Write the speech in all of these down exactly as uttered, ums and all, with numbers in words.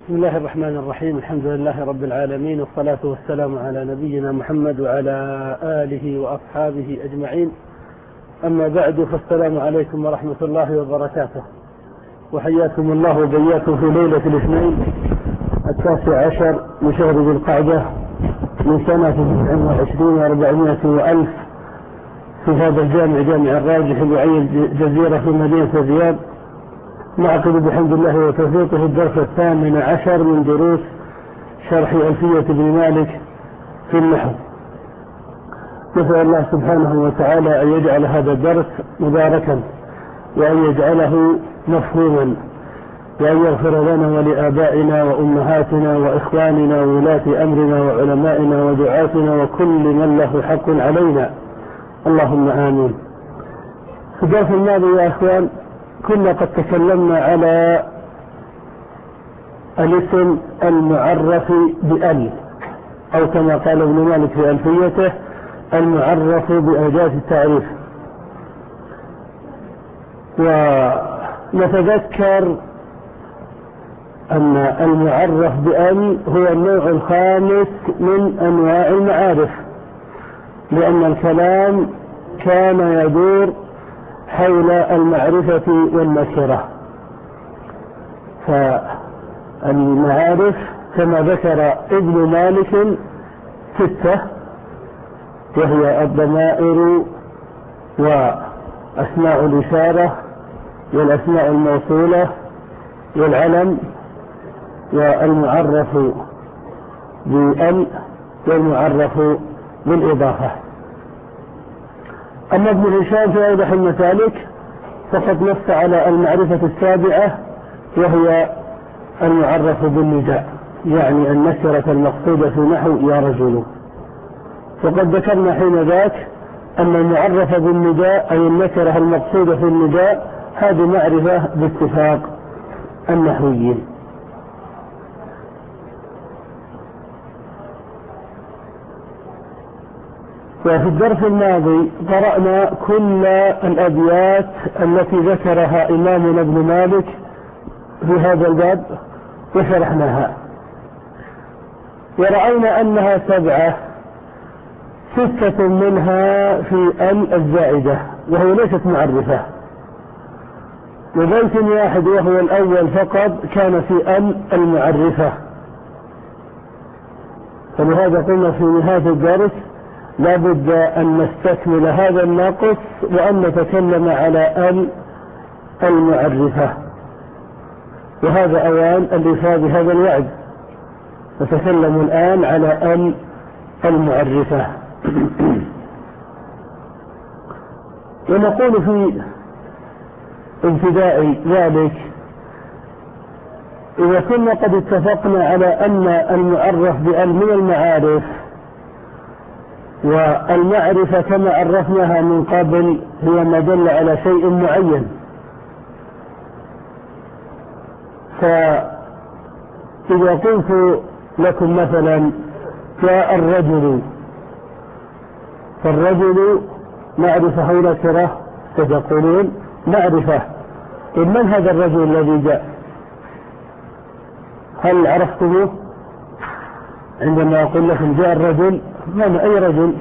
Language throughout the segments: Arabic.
بسم الله الرحمن الرحيم. الحمد لله رب العالمين، والصلاة والسلام على نبينا محمد وعلى آله وأصحابه أجمعين. أما بعد، فالسلام عليكم ورحمة الله وبركاته، وحياكم الله وبياكم في ليلة الاثنين التاسع عشر من شهر ذي القعدة من سنة تسع وعشرين وأربعمائة وألف في هذا الجامع، جامع الراجح بعين الجزيرة في مدينة الرياض. نعقد بحمد الله وتوفيقه الدرس الثامن عشر من دروس شرح ألفية ابن مالك في النحو. نسأل الله سبحانه وتعالى أن يجعل هذا الدرس مباركا، وأن يجعله مفهوما، وأن يغفر لنا ولآبائنا وأمهاتنا وإخواننا وولاة أمرنا وعلمائنا ودعاتنا وكل من له حق علينا، اللهم آمين. في الدرس الماضي يا أخوان كنا قد تكلمنا على الاسم المعرف بأل، أو كما قال ابن مالك في ألفيته المعرف بأداة التعريف. ونتذكر أن المعرف بأل هو النوع الخامس من أنواع المعارف، لأن الكلام كان يدور حول المعرفة والنكرة. فالمعارف كما ذكر ابن مالك ستة، وهي الضمائر وأسماء الإشارة والأسماء الموصولة والعلم والمعرف بأل والمعرف بالإضافة. أما ابن هشام في أوضح المسالك فقد نص على المعرفة السابعة، وهي المعرف بالنداء، يعني النكرة المقصودة في نحو يا رجل. وقد ذكرنا حين ذاك أن المعرف بالنداء أي النكرة المقصودة في النداء هذه معرفة باتفاق النحويين. وفي الدرس الماضي قرأنا كل الأبيات التي ذكرها إمامنا ابن مالك في هذا الباب وشرحناها، ورأينا أنها سبعة، ستة منها في أن الزائدة وهي ليست معرفة، وبيت واحد وهو الأول فقط كان في أن المعرفة. فلهذا قلنا في نهاية الدرس لا بد أن نستكمل هذا الناقص وأن نتكلم على أن المعرفة، وهذا أوان الإفادة بهذا الوعد. نتكلم الآن على أن المعرفة. ونقول في ابتداء ذلك إذا كنا قد اتفقنا على أن المعرف بأل من المعارف، والمعرفة كما عرفناها من قبل هي ما دل على شيء معين، فإذا قلت لكم مثلا جاء الرجل، فالرجل معرفة أو نكرة؟ ستقولون معرفة. من هذا الرجل الذي جاء؟ هل عرفتموه؟ عندما أقول لكم جاء الرجل، من أي رجل؟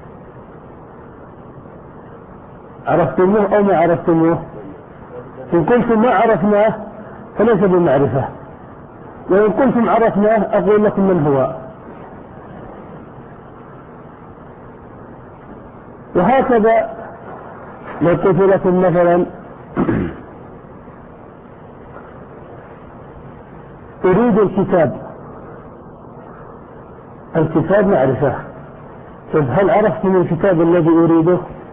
عرفتموه أو ما عرفتموه؟ إن قلتم ما عرفناه فليس بمعرفة، وإن قلتم عرفناه أقول لكم من هو. وهكذا لو قلت لكم مثلا أريد الكتاب، الكتاب معرفة. طيب هل عرفتم الكتاب الذي أريده؟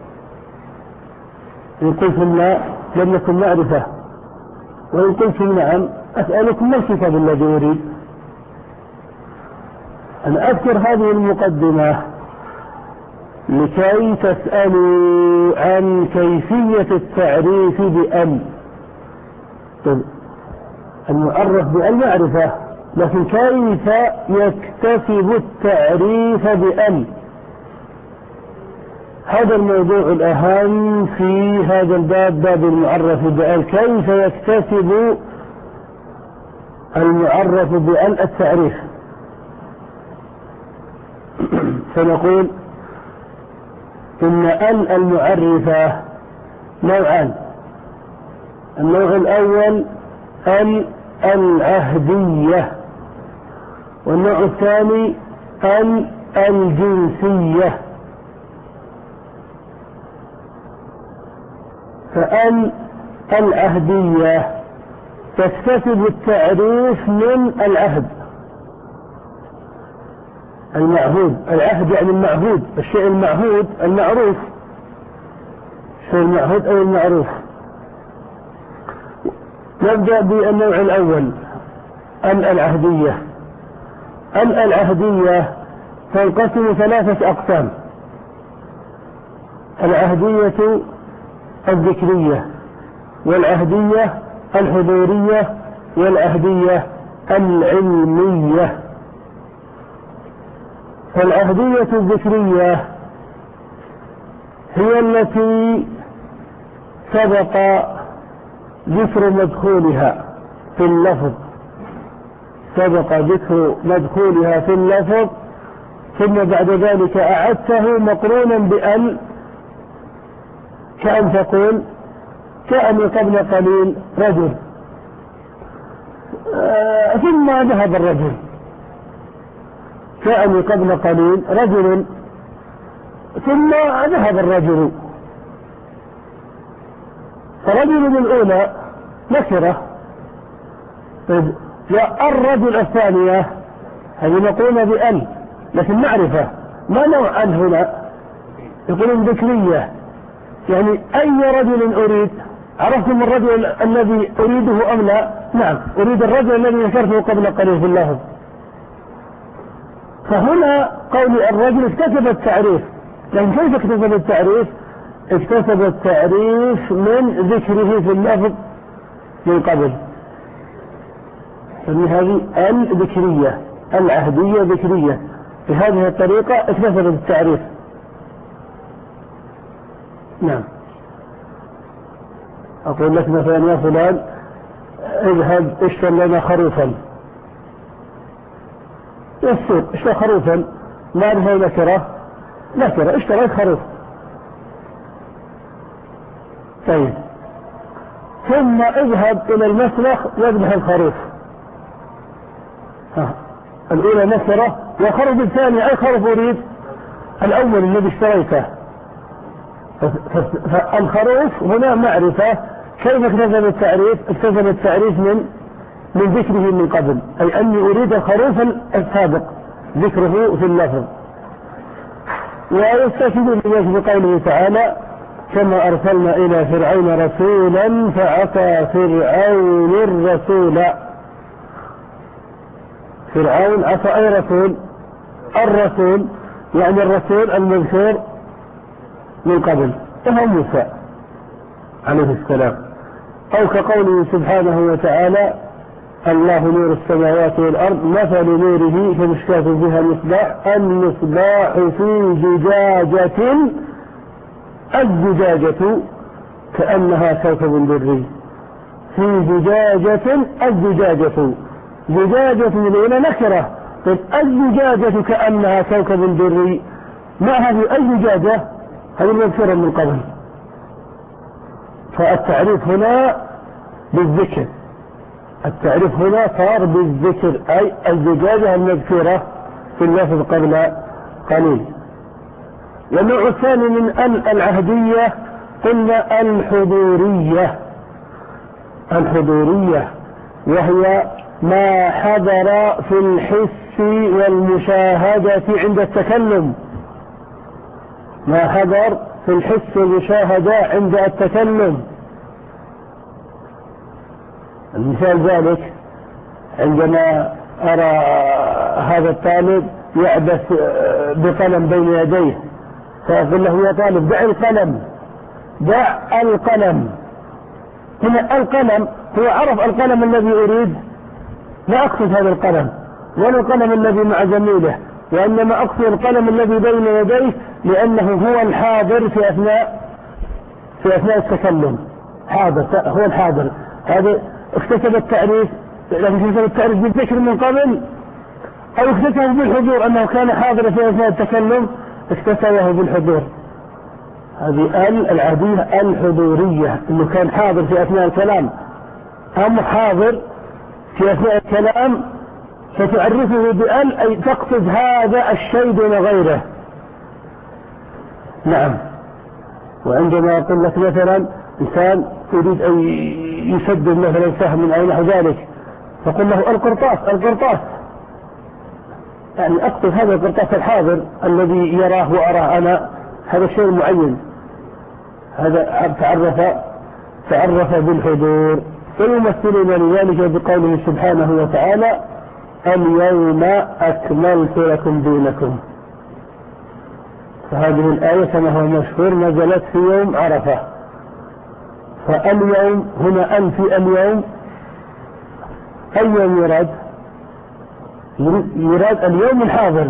إن قلتم لا لم يكن معرفة، وإن قلتم نعم أسألكم ما الكتاب الذي أريد. أنا أذكر هذه المقدمة لكي تسألوا عن كيفية التعريف بأن. طيب المعرف بأن معرفة، لكن كيف يكتسب التعريف بأن؟ هذا الموضوع الأهم في هذا الباب، باب المعرف بأن، كيف يكتسب المعرف بأل التعريف، فنقول إن أل المعرفة نوعان. النوع الأول أل العهدية، والنوع الثاني أل الجنسية. فأل العهدية تكتسب التعريف من العهد المعهود. العهد يعني المعهود، الشيء المعهود المعروف، الشيء المعهود أو المعروف. نبدأ بالنوع الأول أل العهدية. أل العهدية تنقسم ثلاثة أقسام: العهدية الذكرية، والعهدية الحضورية، والعهدية العلمية. فالعهدية الذكرية هي التي سبق ذكر مدخولها في اللفظ، سبق ذكر مدخولها في اللفظ ثم بعد ذلك أعدته مقرونا بأل، كأن تقول كأن قبل قليل رجل آه ثم ذهب الرجل، كأن قبل قليل رجل ثم ذهب الرجل. فرجل الأولى نكرة، والرجل الثانية هذه مقرونة بأل لكن معرفة. ما نوع أل هنا؟ يقولون ذكرية، يعني أي رجل أريد؟ عرفتم الرجل الذي أريده أم لا؟ نعم، أريد الرجل الذي ذكرته قبل قليل في اللفظ. فهنا قول الرجل اكتسب التعريف، لكن كيف اكتسب التعريف؟ اكتسب التعريف من ذكره في اللفظ من قبل. هذه الذكرية، العهدية ذكرية، بهذه الطريقة اكتسبت التعريف. نعم. أقول لك مثلا يا فلان اذهب اشتر لنا خروفا، يسوق اشتري خروفا، ما هي نكرة؟ نكرة، اشتريت خروف. طيب، ثم اذهب إلى المسلخ واذبح الخروف. ها. الأولى نكرة، والخروف الثاني أي خروف أريد؟ الأول الذي اشتريته. فالخروف هنا معرفة. كيف اكتسب التعريف؟ اكتسب التعريف من من ذكره من قبل، أي أني أريد الخروف السابق ذكره في اللفظ. ويستشهد الناس بقوله تعالى: كما أرسلنا إلى فرعون رسولا فعصى فرعون الرسول. فرعون عصى أي رسول؟ الرسول، يعني الرسول المذكور من قبل، وهو موسى عليه السلام. أو كقوله سبحانه وتعالى: الله نور السماوات والأرض مثل نوره كمشكاة فيها مصباح، المصباح في زجاجة، الزجاجة كأنها كوكب دري. في زجاجة، الزجاجة، زجاجة الأولى نكرة، الزجاجة كأنها كوكب دري. ما هذه أي زجاجة؟ هذه المذكورة من قبل. فالتعريف هنا بالذكر، التعريف هنا صار بالذكر، أي الزجاجة المذكورة في اللفظ قبل قليل. والنوع الثاني من العهدية قلنا الحضورية. الحضورية وهي ما حضر في الحس والمشاهدة عند التكلم، ما حضر في الحس والمشاهدة عند التكلم. المثال ذلك عندما أرى هذا الطالب يعبث بقلم بين يديه، فأقول له: يا طالب دع القلم، دع القلم. هنا القلم هو عرف القلم الذي أريد، لا أقصد هذا القلم ولا القلم الذي مع زميله، وإنما أقصد القلم الذي بين يديه، لأنه هو الحاضر في أثناء في أثناء التكلم، حاضر، هو الحاضر. هذا اكتسب التعريف لكن كيف التعريف بالذكر من قبل أو اكتسبه بالحضور أنه كان حاضرا في أثناء التكلم اكتسبه بالحضور. هذه ال العهدية الحضورية أنه كان حاضر في أثناء الكلام أم حاضر في أثناء الكلام فتعرفه بأل أي تقصد هذا الشيء دون غيره. نعم. وعندما أقول لك مثلا إنسان يريد أن يسدد مثلا سهم أو نحو ذلك فقل له القرطاس القرطاس يعني أقصد هذا القرطاس الحاضر الذي يراه وأراه أنا هذا الشيء معين. هذا تعرف تعرف بالحضور. ويمثلون لذلك بقوله سبحانه وتعالى اليوم أكملت لكم دينكم. فهذه الآية كما هو مشهور نزلت في يوم عرفة. فاليوم هنا أن في اليوم أي يوم يراد؟ يراد اليوم الحاضر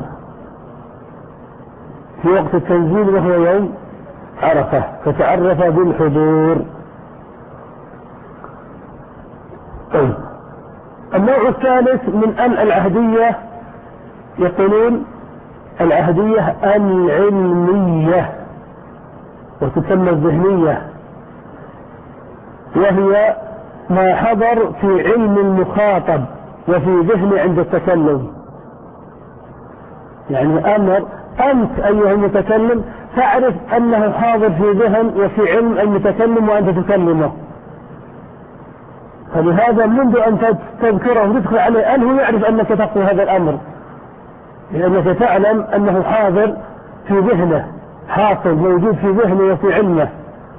في وقت التنزيل وهو يوم عرفة فتعرف بالحضور. طيب النوع الثالث من أن العهدية يقولون العهدية العلمية وتسمى الذهنية وهي ما حضر في علم المخاطب وفي ذهنه عند التكلم. يعني أمر أنت أيها المتكلم تعرف أنه حاضر في ذهن وفي علم المتكلم وأنت تكلمه. فلهذا منذ أن تذكره وتدخل عليه أن هو يعرف أنك تقضي هذا الأمر لأنك تعلم أنه حاضر في ذهنه حاصل موجود في ذهنه وفي علمه.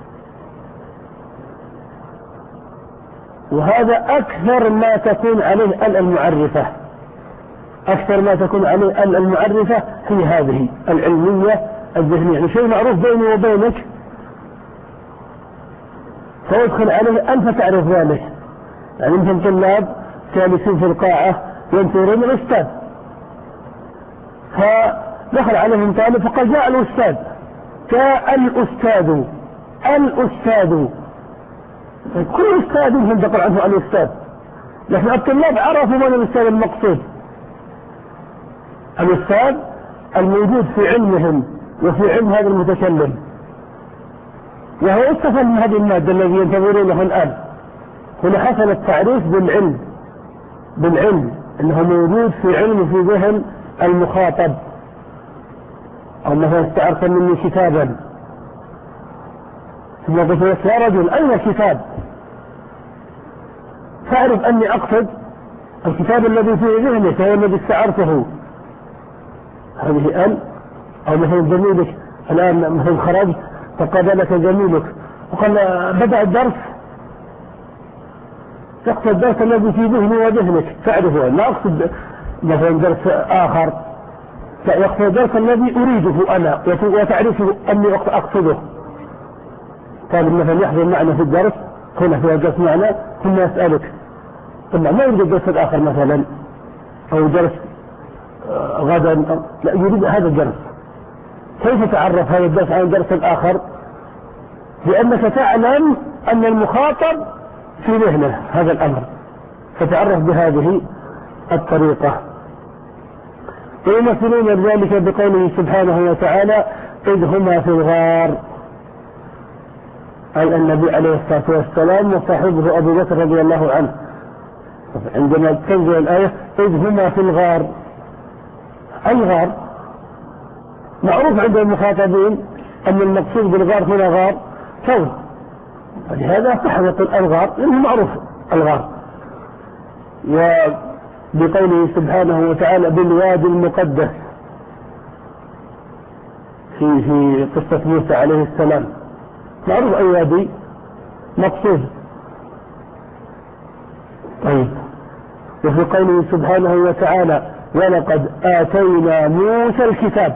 وهذا أكثر ما تكون عليه المعرفة أكثر ما تكون عليه المعرفة هي هذه العلمية الذهنية. يعني شيء معروف بيني وبينك فيدخل عليه أنت تعرف ذلك. يعني مثل طلاب جالسين في القاعة ينتظرون الأستاذ فدخل عليهم طالب فقال جاء الأستاذ جاء الأستاذ الأستاذ كل أستاذ ينتقل عنه الأستاذ لكن الطلاب عرفوا من الأستاذ المقصود. الأستاذ الموجود في علمهم وفي علم هذا المتكلم وهو استفاد من هذه المادة الذي ينتظرونه الآن. هنا حصل التعريف بالعلم بالعلم انه موجود في علم في ذهن المخاطب او انه استعرف مني كتابا ثم قلت يا رجل اين الكتاب فاعرف اني اقصد الكتاب الذي في ذهنك هو الذي استعرته. هذه ال او مثلا زميلك الان مثلا خرجت فقابلك زميلك وقال بدأ الدرس تقصد الدرس الذي في ذهني وذهنك تعرفه. لا أقصد مثلا درس آخر لا يقصد الدرس الذي أريده أنا وتعرفه أني أقصده. طالب مثلا يحضر معنا في الدرس هنا في الدرس معنا ثم يسألك ثم ما يريد الدرس الآخر مثلا أو درس غدا لا يريد هذا الدرس. كيف تعرف هذا الدرس عن الدرس الآخر؟ لأنك تعلم أن المخاطب في ذهنه هذا الأمر فتعرف بهذه الطريقة. ويمثلون ذلك بقوله سبحانه وتعالى إذ هما في الغار أي النبي عليه الصلاة والسلام وصاحبه أبو بكر رضي الله عنه. عندما تنزل الآية إذ هما في الغار الغار معروف عند المخاطبين أن المقصود بالغار هنا غار ثور ولهذا صح يقول الغار لأنه معروف الغار. وبقوله سبحانه وتعالى بالوادي المقدس في في قصة موسى عليه السلام معروف أي وادي مقصود. طيب وفي قوله سبحانه وتعالى ولقد آتينا موسى الكتاب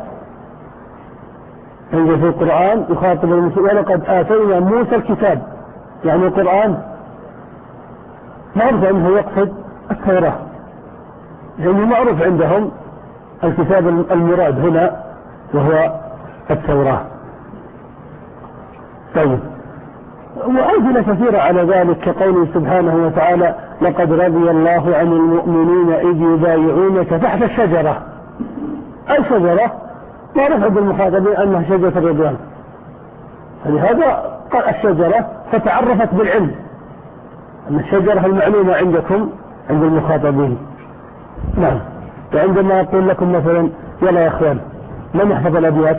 عند في القرآن يخاطب المسلمين ولقد آتينا موسى الكتاب يعني القرآن معروف أنه يقصد التوراة يعني معروف عندهم الكتاب المراد هنا وهو التوراة. طيب وأمثلة كثيرة على ذلك كقوله سبحانه وتعالى لقد رضي الله عن المؤمنين إذ يبايعونك تحت الشجرة. الشجرة معروفة بالمخاطبين أنها شجرة الرضوان، فلهذا قال الشجرة فتعرفت بالعلم أن الشجرة المعلومة عندكم عند المخاطبين. نعم. وعندما يقول لكم مثلا يلا يا أخوان من يحفظ الأبيات؟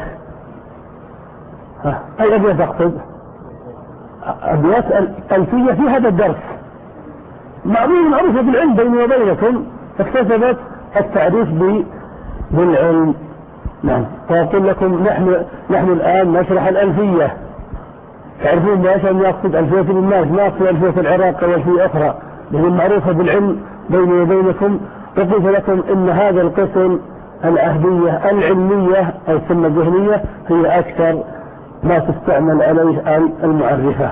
أي أبيات أقصد؟ أبيات ألفية في هذا الدرس معروفة معروفة بالعلم بيني وبينكم، فاكتسبت التعريف بالعلم. نعم. وأقول لكم نحن نحن الآن نشرح الألفية، تعرفون ليش أن يقصد ألفية الناس ما يقصد ألفية العراق أو ألفية أخرى، لأن معروفة بالعلم بيني وبينكم. وقلت لكم إن هذا القسم العهدية العلمية أو السنة الذهنية هي أكثر ما تستعمل عليه المعرفة.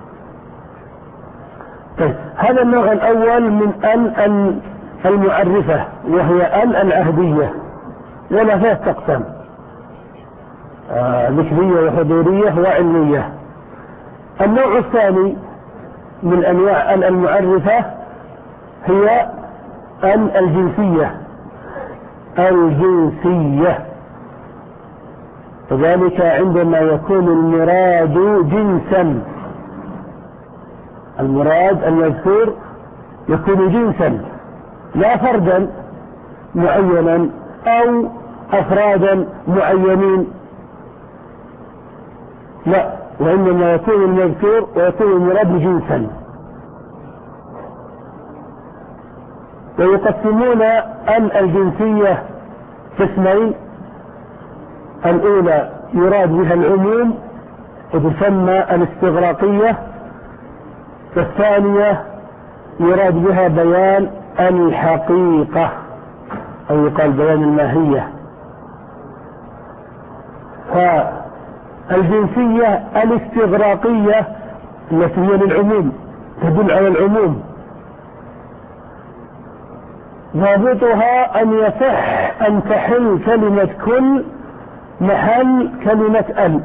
طيب هذا النوع الأول من ال المعرفة وهي ال العهدية، ولا فيها تقسم آه ذكرية وحضورية وعلمية. النوع الثاني من أنواع ال المعرفة هي ال الجنسية الجنسية وذلك عندما يكون المراد جنسا، المراد المذكور يكون جنسا لا فردا معينا أو أفرادا معينين، لا، وإنما يكون المذكور ويكون المراد جنسا. ويقسمون ال الجنسية قسمين: الأولى يراد بها العموم وتسمى الاستغراقية، والثانية يراد بها بيان الحقيقة أو يقال بيان الماهية. فالجنسية الاستغراقية التي هي للعموم تدل على العموم، ضابطها أن يصح أن تحل كلمة كل محل كلمة ال.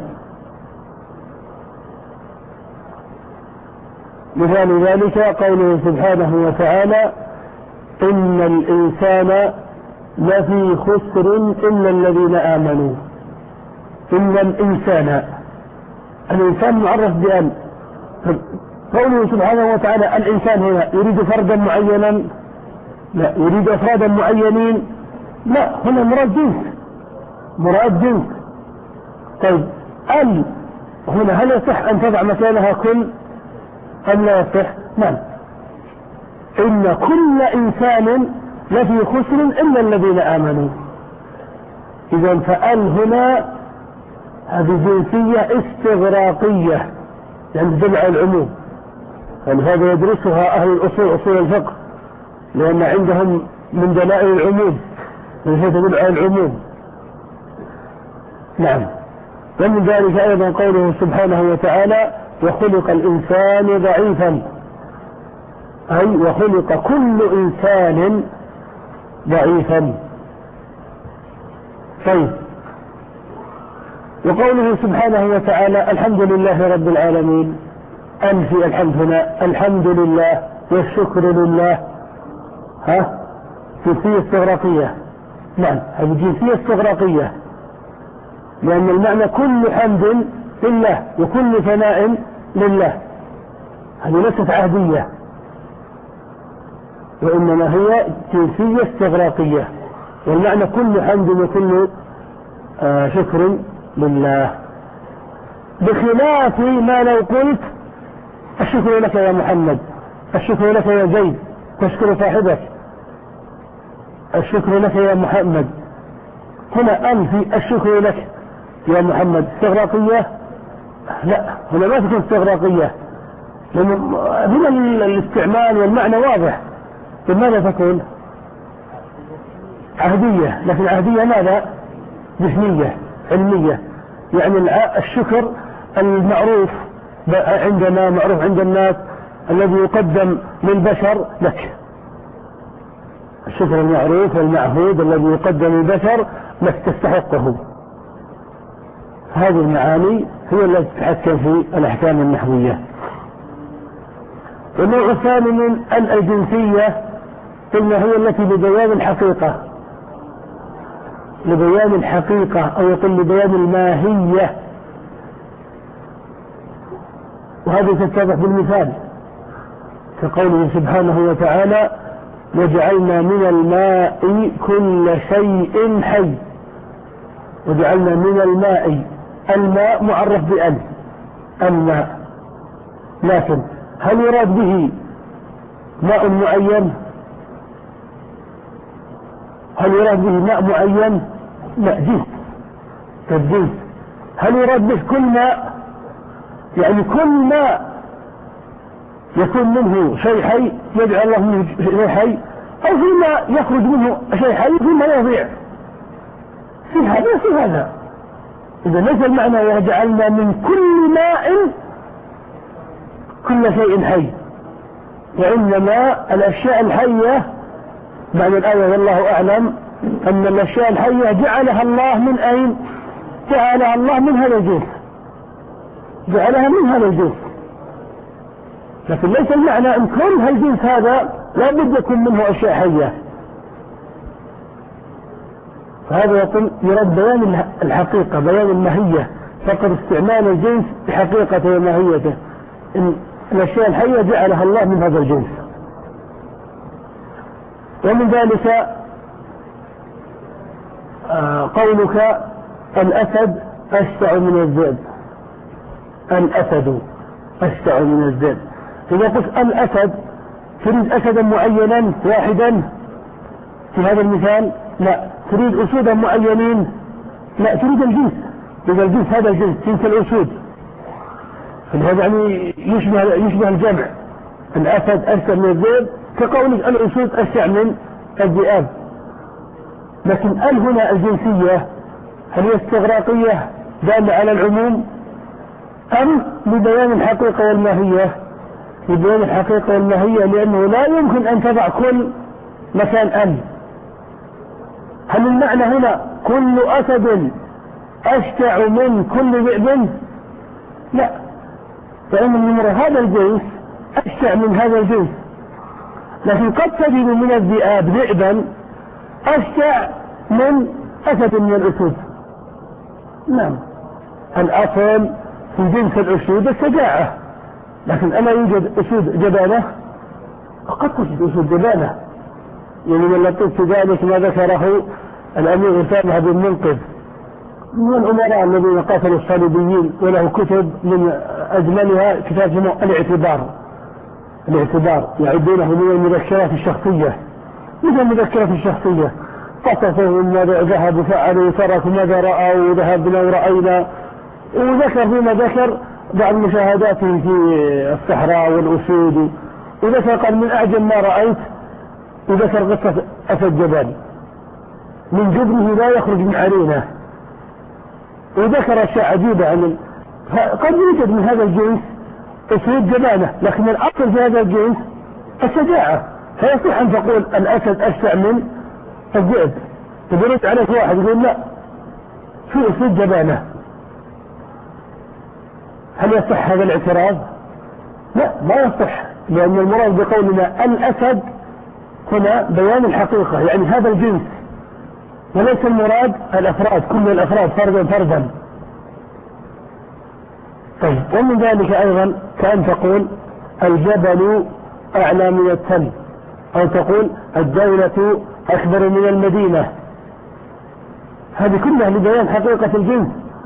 مثال ذلك قوله سبحانه وتعالى إن الإنسان لفي خسر إلا الذين آمنوا. إن الإنسان، الإنسان معرف بأل. قوله سبحانه وتعالى الإنسان هنا يريد فردا معينا؟ لا. يريد أفرادا معينين؟ لا. هنا مراد جنس، مراد جنس. طيب ال هنا هل يصح أن تضع مكانها كل أم لا يصح؟ نعم. إن كل إنسان لفي خسر إلا الذين آمنوا. إذا فأل هنا هذه جنسية استغراقية يعني تدل على العموم، ولهذا يدرسها أهل الأصول أصول الفقه، لأن عندهم من دلائل العموم وهي تدل على العموم. نعم. ومن ذلك أيضا قوله سبحانه وتعالى وخلق الإنسان ضعيفا، أي وخلق كل إنسان ضعيفا. طيب وقوله سبحانه وتعالى الحمد لله رب العالمين، أنفي الحمد هنا الحمد لله والشكر لله، ها جنسية استغراقية. نعم هذه جنسية استغراقية، لأن المعنى كل حمد لله وكل ثناء لله، هذه ليست عهدية وإنما هي جنسية استغراقية، والمعنى كل حمد وكل آه شكر لله، بخلاف ما لو قلت الشكر لك يا محمد، الشكر لك يا زيد، تشكر صاحبك، الشكر لك يا محمد. هنا أنفي الشكر لك يا محمد استغراقية؟ لا، هنا ما تكون استغراقية، لأن هنا الاستعمال والمعنى واضح. لماذا تكون عهدية؟ لكن عهدية ماذا؟ ذهنية علمية، يعني الشكر المعروف عندنا معروف عند الناس الذي يقدم للبشر لك، الشكر المعروف والمعهود الذي يقدم للبشر لك تستحقه. هذه المعاني هي التي تتحكم في الأحكام النحوية. والنوع الثاني من الجنسية قلنا هي التي لبيان الحقيقة، لبيان الحقيقة أو يقول لبيان الماهية، وهذه تتضح بالمثال كقوله سبحانه وتعالى وجعلنا من الماء كل شيء حي. وجعلنا من الماء، الماء معرف بأل الماء، لكن هل يراد به ماء معين؟ هل يراد به ماء معين؟ لا، جنس كالجنس. هل يراد به كل ماء؟ يعني كل ماء يكون منه شيء حي يجعل الله منه شيء حي، أو في ماء يخرج منه شيء حي فيما يضيع، في هذا في هذا. إذا ليس المعنى وجعلنا من كل ماء كل شيء حي، وإنما الأشياء الحية معنى الآية والله أعلم أن الأشياء الحية جعلها الله من أين؟ جعلها الله من هذا الجنس، جعلها من هذا الجنس، لكن ليس المعنى أن كل هالجنس هذا لا بد يكون منه أشياء حية. فهذا يقول يرد بيان الحقيقة، بيان الماهية، فقط استعمال الجنس بحقيقته وماهيته. إن الأشياء الحية جعلها الله من هذا الجنس. ومن ذلك آه قولك الأسد أشجع من الذئب، الأسد أشجع من الذئب. إذا قلت الأسد تريد أسدا معينا واحدا في هذا المثال؟ لا. تريد أسودا معينين؟ لا، تريد الجنس. إذا الجنس هذا الجنس جنس الأسود، فهذا يعني يشبه يشبه الجمع. الأسد أشجع من الذئب كقولك الأسود أشجع من الذئاب. لكن ال هنا الجنسية هل هي استغراقية دالة على العموم أم لبيان الحقيقة والماهية؟ لبيان الحقيقة والماهية، لأنه لا يمكن أن تضع كل مكان ال. هل المعنى هنا كل أسد أشجع من كل ذئب؟ لا، فإن من هذا الجنس أشجع من هذا الجنس، لكن قد تجد من الذئاب ذئبا أشجع من أسد من الأسود. نعم، الأصل في جنس الأسود الشجاعة، لكن ألا يوجد أسود جبانة؟ قد توجد أسود جبانة. يعني من اللطيف في ذلك ما ذكره الأمير أسامة بن منقذ من الأمراء الذين قاتلوا الصليبيين، وله كتب من أجملها كتاب اسمه الاعتبار. الاعتبار يعدونه من المذكرات الشخصية، مثل المذكرات الشخصية، قصصهم ماذا ذهب وفعلوا وتركوا ماذا رأوا وذهبنا ورأينا، وذكر فيما ذكر بعض مشاهداته في الصحراء والأسود، وذكر قال من أعجب ما رأيت، وذكر قصة أسد جبل من جبنه لا يخرج من عرينه، وذكر أشياء عجيبة عن قد يوجد من هذا الجنس أسود جبانة، لكن الأصل في هذا الجنس الشجاعة. فيصح أن تقول الأسد أشجع من الذئب، يرد عليك واحد يقول لا في أسود جبانة، هل يصح هذا الاعتراض؟ لا، ما يصح، لأن المراد بقولنا الأسد هنا بيان الحقيقة، يعني هذا الجنس، وليس المراد الأفراد، كل الأفراد فردا فردا. طيب، ومن ذلك أيضا كأن تقول الجبل أعلى من التل، أو تقول الدولة أكبر من المدينة، هذه كلها لبيان حقيقة الجنس،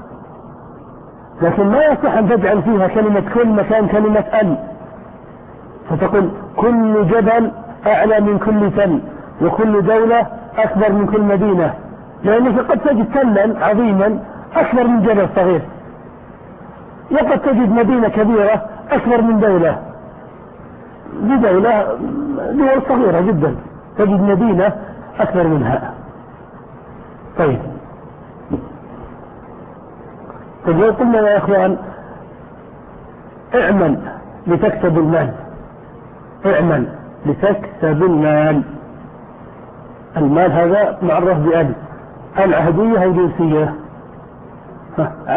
لكن ما يصح أن تجعل فيها كلمة كل مكان كلمة ال، فتقول كل جبل أعلى من كل تل، وكل دولة أكبر من كل مدينة، لأنك قد تجد تلا عظيما أكبر من جبل صغير، وقد تجد مدينة كبيرة أكبر من دولة، بدولة دول صغيرة جدا تجد مدينة أكبر منها. طيب، طيب قلنا يا إخوان اعمل لتكسب المال، اعمل لتكسب المال. المال هذا معرف بأل، العهدية أو جنسية.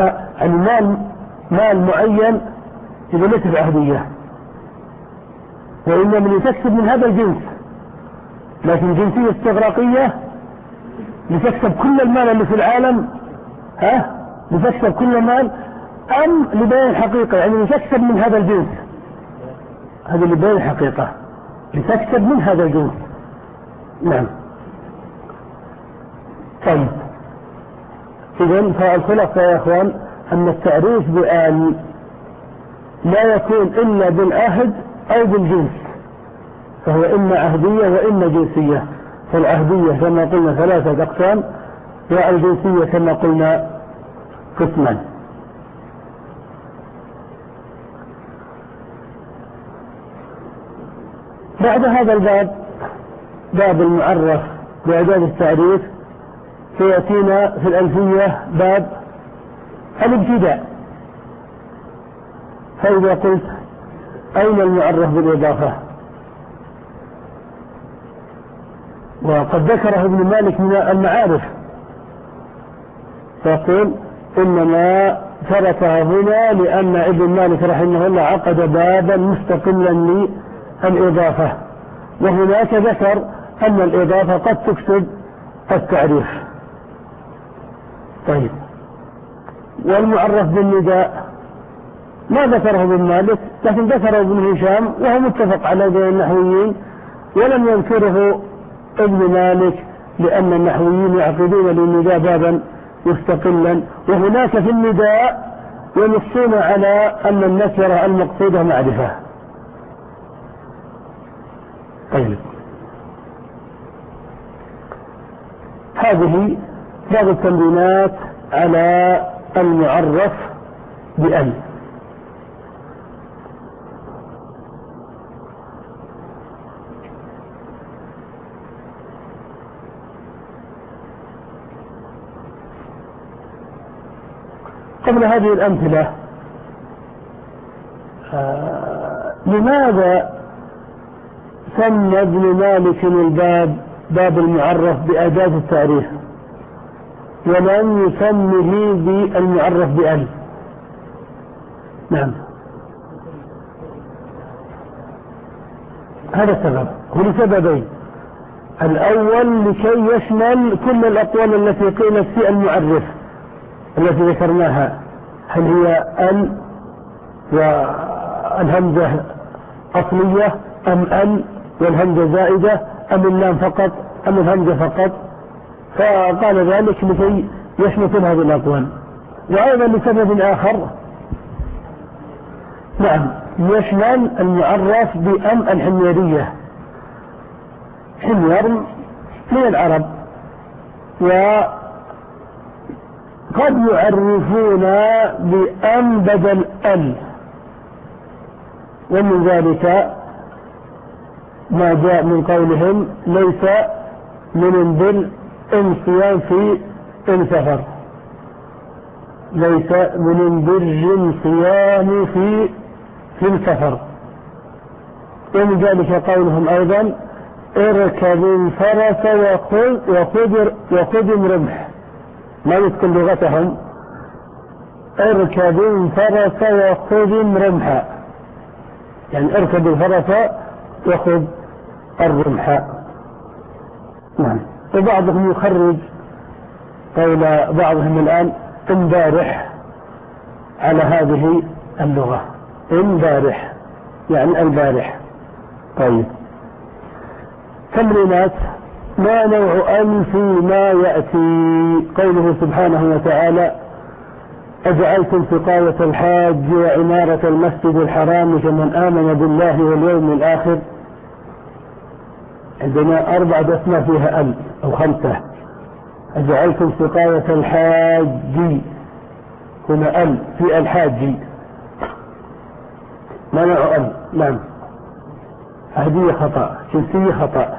المال مال معين إذا ليس بعهدية، وإنما لتكسب من هذا الجنس، لكن جنسية استغراقية لتكسب كل المال اللي في العالم، ها لتكسب كل المال، أم لبيان الحقيقة يعني لتكسب من هذا الجنس؟ هذا لبيان الحقيقة، لتكسب من هذا الجنس. نعم. طيب إذن فالخلاصة يا أخوان أن التعريف بآل لا يكون إلا بالعهد أو بالجنس، فهو إما عهدية وإما جنسية. فالعهدية كما قلنا ثلاثة أقسام، والجنسية كما قلنا قسمان. بعد هذا الباب، باب المعرف بأداة التعريف، سيأتينا في الألفية باب الابتداء. فإذا قلت أين المعرف بالإضافة؟ وقد ذكره ابن مالك من المعارف، فيقول إنما تركها هنا لأن ابن مالك رحمه الله عقد بابا مستقلا للإضافة، وهناك ذكر أن الإضافة قد تكسب التعريف. طيب، والمعرف بالنداء ما ذكره ابن مالك، لكن ذكره ابن هشام وهو متفق على بين النحويين، ولم يذكره ابن مالك لأن النحويين يعقدون للنداء بابا مستقلا، وهناك في النداء ينصون على أن النكرة المقصودة معرفة. طيب، هذه بعض التمرينات على المعرف بأل. قبل هذه الأمثلة، آه لماذا سمى ابن مالك الباب باب المعرف بأداة التعريف ولم يسمه بالمعرف بأل؟ نعم، هذا السبب. هو لسببين: الأول لكي يشمل كل الأقوال التي قيلت في المعرف التي ذكرناها، هل هي ال والهمزة أصلية أم ال والهمزة زائدة أم اللام فقط أم الهمزة فقط، فقال ذلك لكي يشمل كل هذه الأقوال. وأيضا لسبب آخر، نعم، يشمل المعرف بأم الحميرية، حمير من العرب، و قد يعرفون بأم بدل ال، ومن ذلك ما جاء من قولهم ليس من بل إن صيام في إن سفر، ليس من برج صيام في في السفر. ومن ذلك قولهم أيضا اركب الفرس وخذ وخذ وخذ رمح، ما يذكر لغتهم، اركب الفرس وخذ رمحا، يعني اركب الفرس وخذ الرمح. نعم. وبعضهم يخرج قول بعضهم الآن امبارح على هذه اللغة، امبارح يعني البارح. طيب، تمرينات: ما نوع أن فيما يأتي؟ قوله سبحانه وتعالى أجعلتم سقاية الحاج وعمارة المسجد الحرام كمن آمن بالله واليوم الآخر. عندنا أربعة أسماء فيها أل أو خمسة. أجعلتم سقاية الحاج، هنا أل في الحاج، ما نوع أل؟ نعم، عهدية خطأ، جنسية خطأ.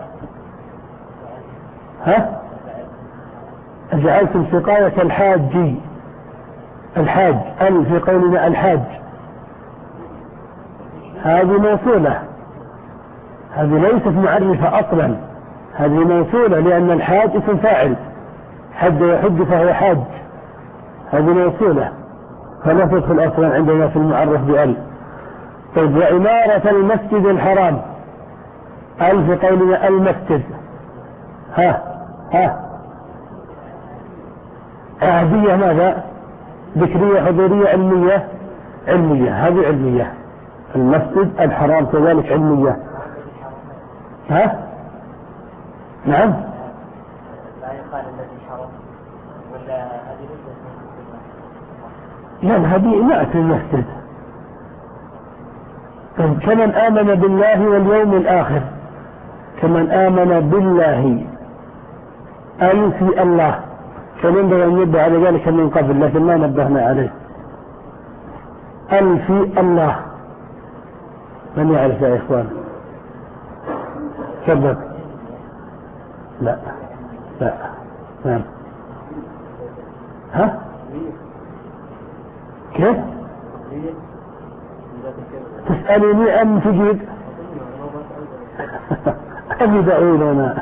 ها؟ أجعلتم سقاية الحاج، الحاج ال في قولنا الحاج، هذه موصولة، هذه ليست معرفة أصلا، هذه موصولة لأن الحاج اسم فاعل، حج يحج فهو حاج، هذه موصولة فلا تدخل أصلا عندنا في المعرف بأل. طيب، وعمارة المسجد الحرام، ألف في قولنا المسجد. ها ها عهدية ماذا؟ ذكرية حضورية علمية؟ علمية، هذه علمية. المسجد الحرام كذلك علمية. ها نعم. لا يقال الذي حرم ولا هذه لا هذه نأت المسجد كمن آمن بالله واليوم الآخر، كمن آمن بالله أي في الله، كان ينبغي أن ينبه على ذلك من قبل لكن ما نبهنا عليه. أي في الله، من يعرف يا إخوان؟ كذب. لا لا نعم. ها كيف تسألني أم تجيب؟ أبي دعوننا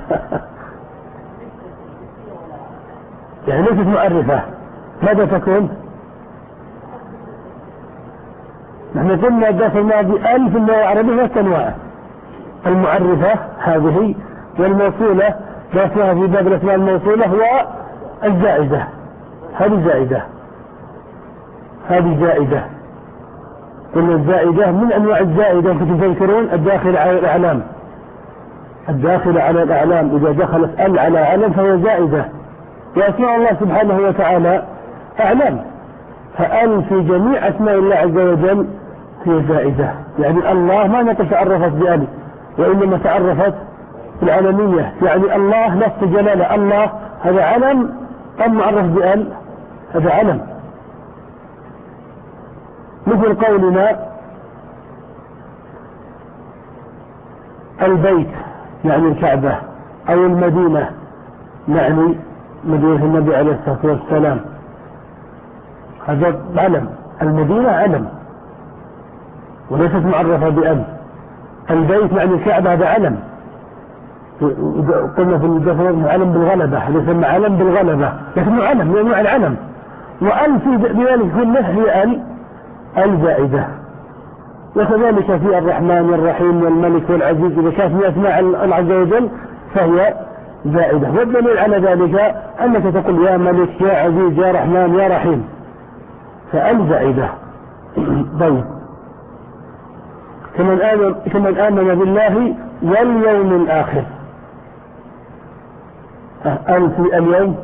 يعني ليست معرفة. ماذا تكون؟ نحن قلنا الدرس الماضي ألف اللغة العربية ثلاث أنواع: المعرفة هذه، والموصولة ذاتها في باب الأسماء الموصولة، والزائدة. هذه زائدة، هذه زائدة. قلنا الزائدة من أنواع الزائدة كنتم تذكرون الداخل على الأعلام، الداخل على الأعلام إذا دخلت ال على علم فهي زائدة، وأسماء الله سبحانه وتعالى أعلام، فأل في جميع أسماء الله عز وجل هي زائدة. يعني الله ما نقل تعرفت بأل، وإنما تعرفت بالعلمية. يعني الله نفس جلالة، الله هذا علم أم معرف بأل؟ هذا علم. مثل قولنا البيت يعني الكعبة، أو المدينة يعني مدينة النبي عليه الصلاة والسلام، هذا علم. المدينة علم وليست معرفة بأل. البيت يعني الكعبة هذا علم، قلنا في الدفن علم بالغلبة، هذا يسمى علم بالغلبة لكنه علم من أنواع العلم. وأل في بذلك كله هي أل الزائدة. وكذلك في الرحمن الرحيم والملك والعزيز إذا كانت من أسماء الله عز وجل فهي زائدة. والدليل على ذلك أنك تقول يا ملك يا عزيز يا رحمن يا رحيم، فأل زائدة. طيب كمن آمن, كمن آمن بالله واليوم الآخر. أل في اليوم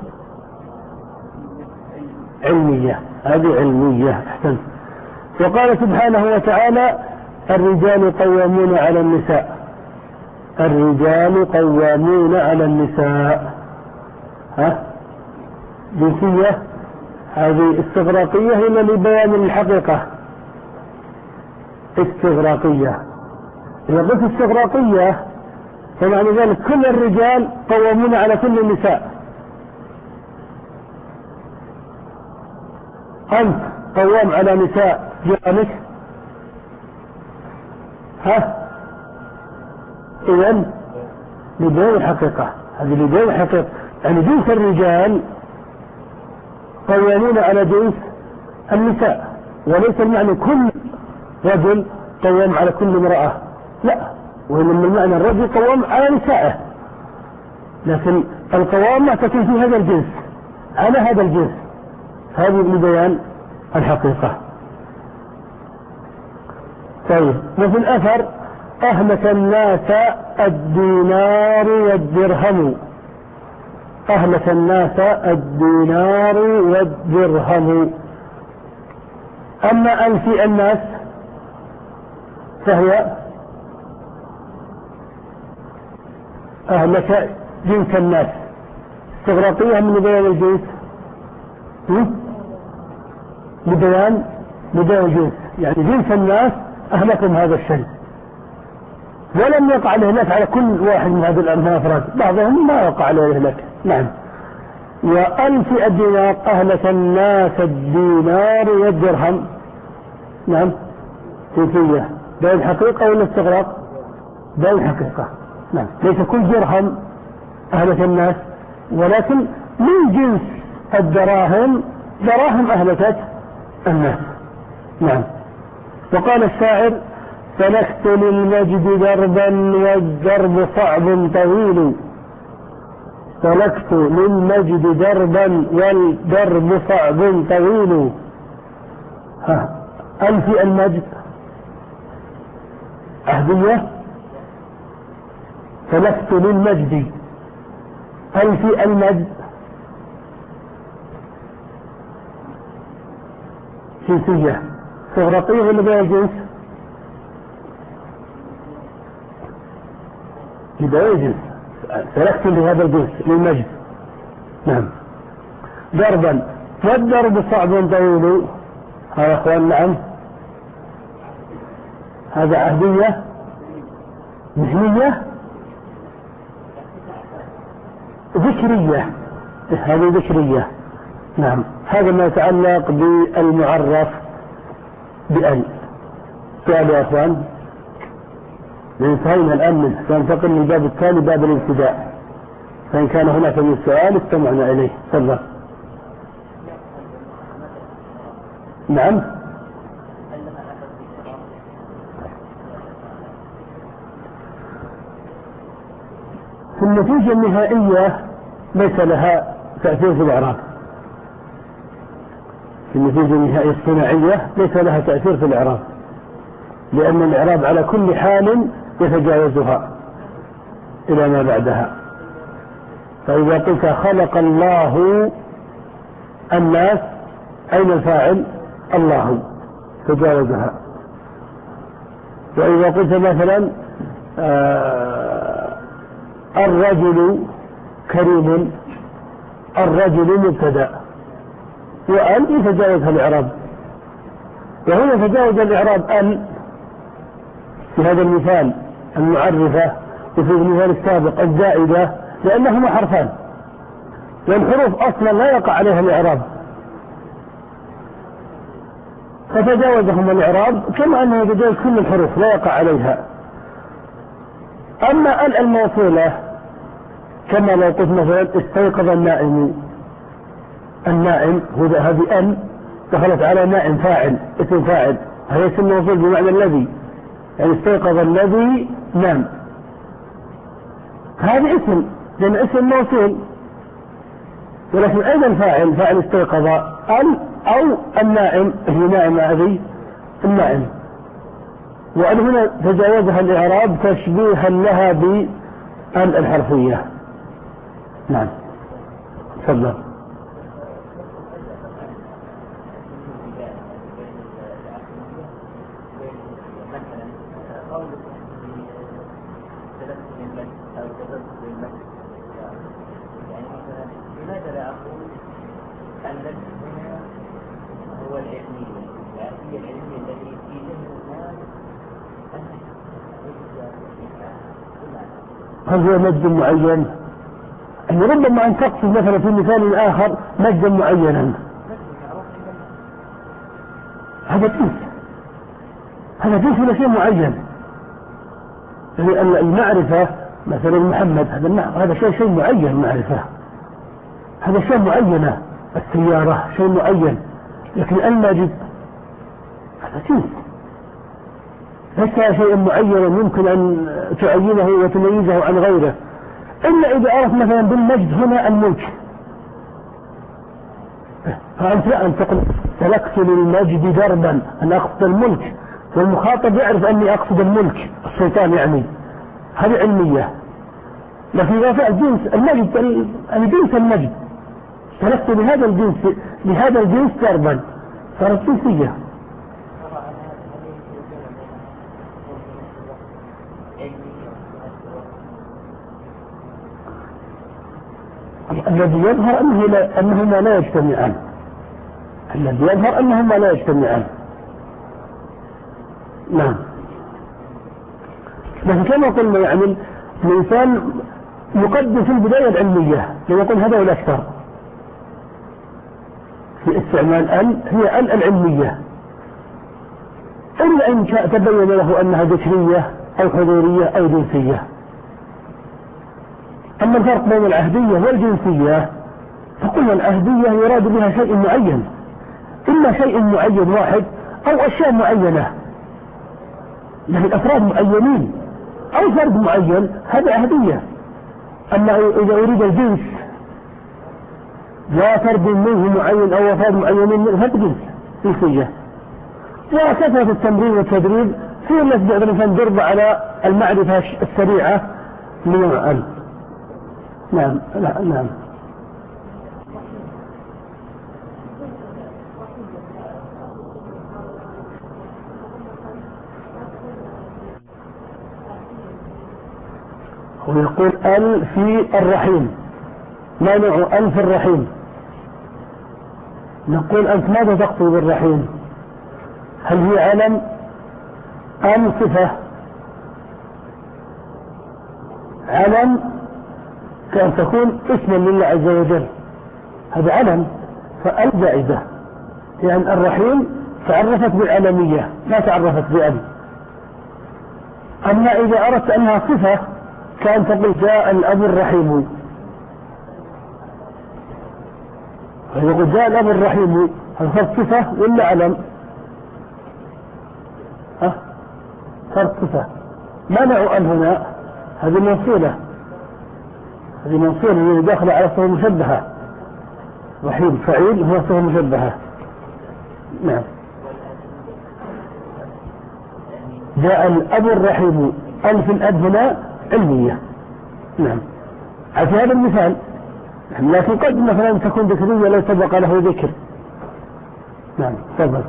علمية، هذه علمية. أحسنت. وقال سبحانه وتعالى الرجال قوامون على النساء. الرجال قوامون على النساء. ها جنسية هذه استغراقية ولا لبيان الحقيقة؟ استغراقية. إذا قلت استغراقية فمعنى ذلك كل الرجال قوامون على كل النساء. أنت قوام على نساء جيرانك؟ ها إذن لبيان الحقيقة، هذه لبيان الحقيقة. يعني جنس الرجال قوامون على جنس النساء، وليس المعنى كل رجل قوام على كل امرأة، لا، وإنما المعنى الرجل قوام على نسائه، لكن القوامة تكون في هذا الجنس على هذا الجنس، هذه لبيان الحقيقة. طيب وفي الأثر أهلك الناس الدينار والدرهم. أهلك الناس الدينار والدرهم. أما ألف الناس فهي أهلك جنس الناس، استغراقية من بيان الجنس، لبيان لبيان الجنس، يعني جنس الناس أهلكم هذا الشيء، ولم يقع الإهلاك على كل واحد من هذه الأفراد، بعضهم ما وقع عليه الإهلاك. نعم. وألف الدينار أهلك الناس الدينار والدرهم. نعم كيفية بين الحقيقة ولا استغراق؟ بين الحقيقة. نعم ليس كل درهم أهلك الناس، ولكن من جنس الدراهم دراهم أهلكت الناس. نعم. وقال الشاعر سلكت للمجد دربا والدرب صعب طويل. سلكت للمجد دربا والدرب صعب طويل. ها ألف المجد عهدية. سلكت للمجد ألف المجد جنسية صغرقية ولا بها الجنس؟ يبقى جنس. سلكت لهذا الجنس للمجد. نعم. دربا والدرب صعب طويل. ها يا اخوان. نعم. هذا عهدية مهنية ذكرية. هذه ذكرية. نعم. هذا ما يتعلق بالمعرف بأل. سؤال يا اخوان. انتهينا الآن منه، سننتقل للباب التالي باب الابتداء، فإن كان هناك من سؤال استمعنا إليه. تفضل. نعم. في النتيجة النهائية ليس لها تأثير في الإعراب. في النتيجة النهائية الصناعية ليس لها تأثير في الإعراب، لأن الإعراب على كل حال يتجاوزها إلى ما بعدها. فإذا قلت خلق الله الناس، أين الفاعل؟ الله، تجاوزها. وإذا قلت مثلا آه الرجل كريم، الرجل مبتدأ، وأن يتجاوزها الإعراب. وهنا تجاوز الإعراب أن في هذا المثال المعرفة، وفي المثال السابق الزائدة، لأنهما حرفان، والحروف أصلا لا يقع عليها الإعراب، فتجاوزهما الإعراب كما أنه يتجاوز كل الحروف لا يقع عليها. أما ال الموصولة كما لو قلت مثلا استيقظ النائم، النائم هذه أن دخلت على نائم فاعل، اسم فاعل، هذا اسم موصول بمعنى الذي، يعني استيقظ الذي نام، هذا اسم لأن اسم موصول. ولكن أين الفاعل؟ فاعل استيقظ ال أو النائم، هي نائمة هذه النائم، وأن هنا تجاوزها الإعراب تشبيها لها بال الحرفية. نعم. تفضل. هل هو مجد معين؟ يعني ربما أن تقصد مثلا في مثال آخر مجدا معينا، هذا جنس، هذا جنس ولا شيء معين. يعني المعرفة مثلا محمد، هذا هذا شيء شيء معين، معرفة هذا شيء معينة، السيارة شيء معين، لكن المجد هذا جنس ليس شيء معين يمكن أن تعينه وتميزه عن غيره، إلا إذا عرف مثلا بالمجد هنا الملك، فأنت لا أن تقول سلكت للمجد دربا، أنا أقصد الملك، والمخاطب يعرف أني أقصد الملك السلطان، يعني هذه علمية. لكن إذا فعل جنس المجد، يعني جنس المجد، سلكت لهذا الجنس لهذا الجنس دربا، صارت جنسية. الذي يظهر أنه لا أنهما لا يجتمعان، الذي يظهر أنهما لا يجتمعان. نعم. لكن كما قلنا يعني الإنسان يقدم في البداية العلمية، ليقول هذا هو الأكثر في استعمال ال، هي ال العلمية، إلا إن تبين له أنها ذكرية أو حضورية أو جنسية. أما الفرق بين العهدية والجنسية، فقلنا العهدية يراد بها شيء معين، إما شيء معين واحد أو أشياء معينة، لكن أفراد معينين أو فرد معين هذا هدية. أما إذا أريد الجنس لا فرد منه معين أو أفراد معينين منه هذا جنس جنسية. وكثرة التمرين والتدريب هي التي تقدر الإنسان ضرب على المعرفة السريعة لنوع ال. نعم لا نعم. ويقول ال في الرحيم، ما نوع ال في الرحيم؟ نقول أنت ماذا تقصد بالرحيم؟ هل هي علم أم صفة؟ علم كأن تكون اسما لله عز وجل، هذا علم، فال زائدة، يعني الرحيم تعرفت بالعلمية ما تعرفت بأل. أما إذا أردت أنها صفة كان تقول جاء الأب الرحيم، يقول جاء الأب الرحيم، هل صارت صفة ولا علم؟ ها صارت صفة. ما نوع أن هنا؟ هذه موصولة، هذه موصولة اللي داخلة على صفة مشبهة، رحيم فعيل هو صفة مشبهة. نعم. جاء الأب الرحيم، ألف الأب هنا علمية. نعم. على هذا المثال، لكن قد مثلا تكون ذكرية لا سبق له ذكر. نعم تفضل.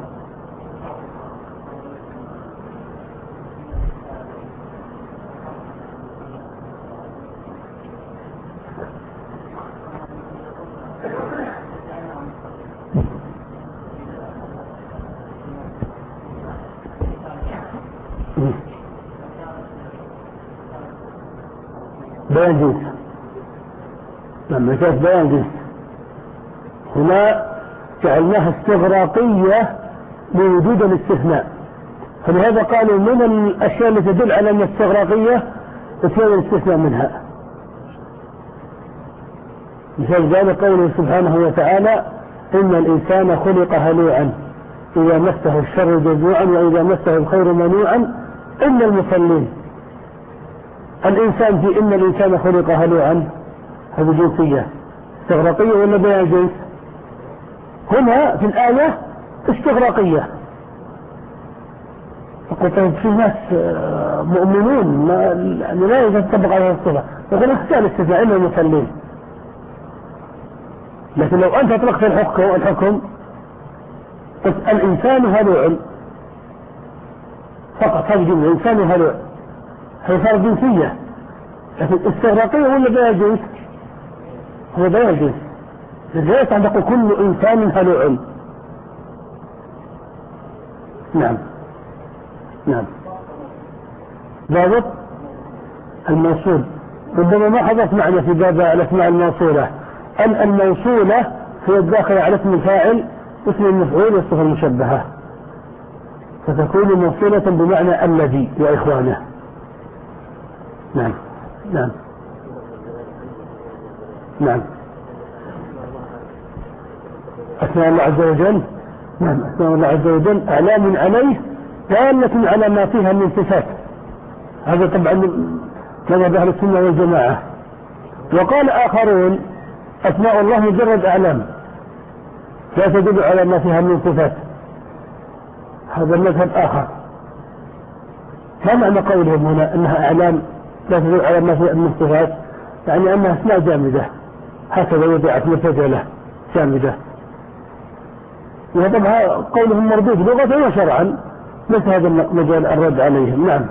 بيان جنس. نعم مسألة بيان جنس هنا جعلناها استغراقية لوجود الاستثناء، فلهذا قالوا من الأشياء التي تدل على أن استغراقية وتكون الاستثناء منها. مثال ذلك قوله سبحانه وتعالى إن الإنسان خلق هلوعا إذا مسه الشر جزوعا وإذا مسه الخير منوعا إلا المصلين. الإنسان في إن الإنسان خلق هلوعا هذه جنسية استغراقية ولا بيان جنس؟ هنا في الآية استغراقية. فقلت في ناس مؤمنون لا يتطبق على الصفة، فقال اختار استثناء إلا المصلين. لكن لو أنت أطلقت الحكم الحكم قلت الإنسان هلوع فقط، هذا جنس الإنسان هلوع، هي صار جنسية. لكن استغراقية ولا بيان جنس؟ هو بيان جنس. لذلك عندك كل إنسان هلوع. نعم نعم. ضابط الموصول ربما ما حدث معنا في باب الأسماء الموصولة أن الموصولة هي الداخلة على اسم الفاعل اسم المفعول والصفة المشبهة، فتكون موصولة بمعنى الذي وإخوانه. نعم نعم نعم. أسماء الله عز وجل، نعم أسماء الله عز وجل أعلام عليه دالة على ما فيها من صفات، هذا طبعا مذهب أهل السنة والجماعة. وقال آخرون أسماء الله مجرد أعلام لا تدل على ما فيها من صفات، هذا المذهب آخر. ما معنى قولهم هنا أنها أعلام لا تدل على ما فيها من صفات؟ يعني أنها أسماء جامدة هكذا وضعت مسجلة جامدة، وطبعا قولهم مردود لغة وشرعا، ليس هذا مجال الرد عليهم. نعم.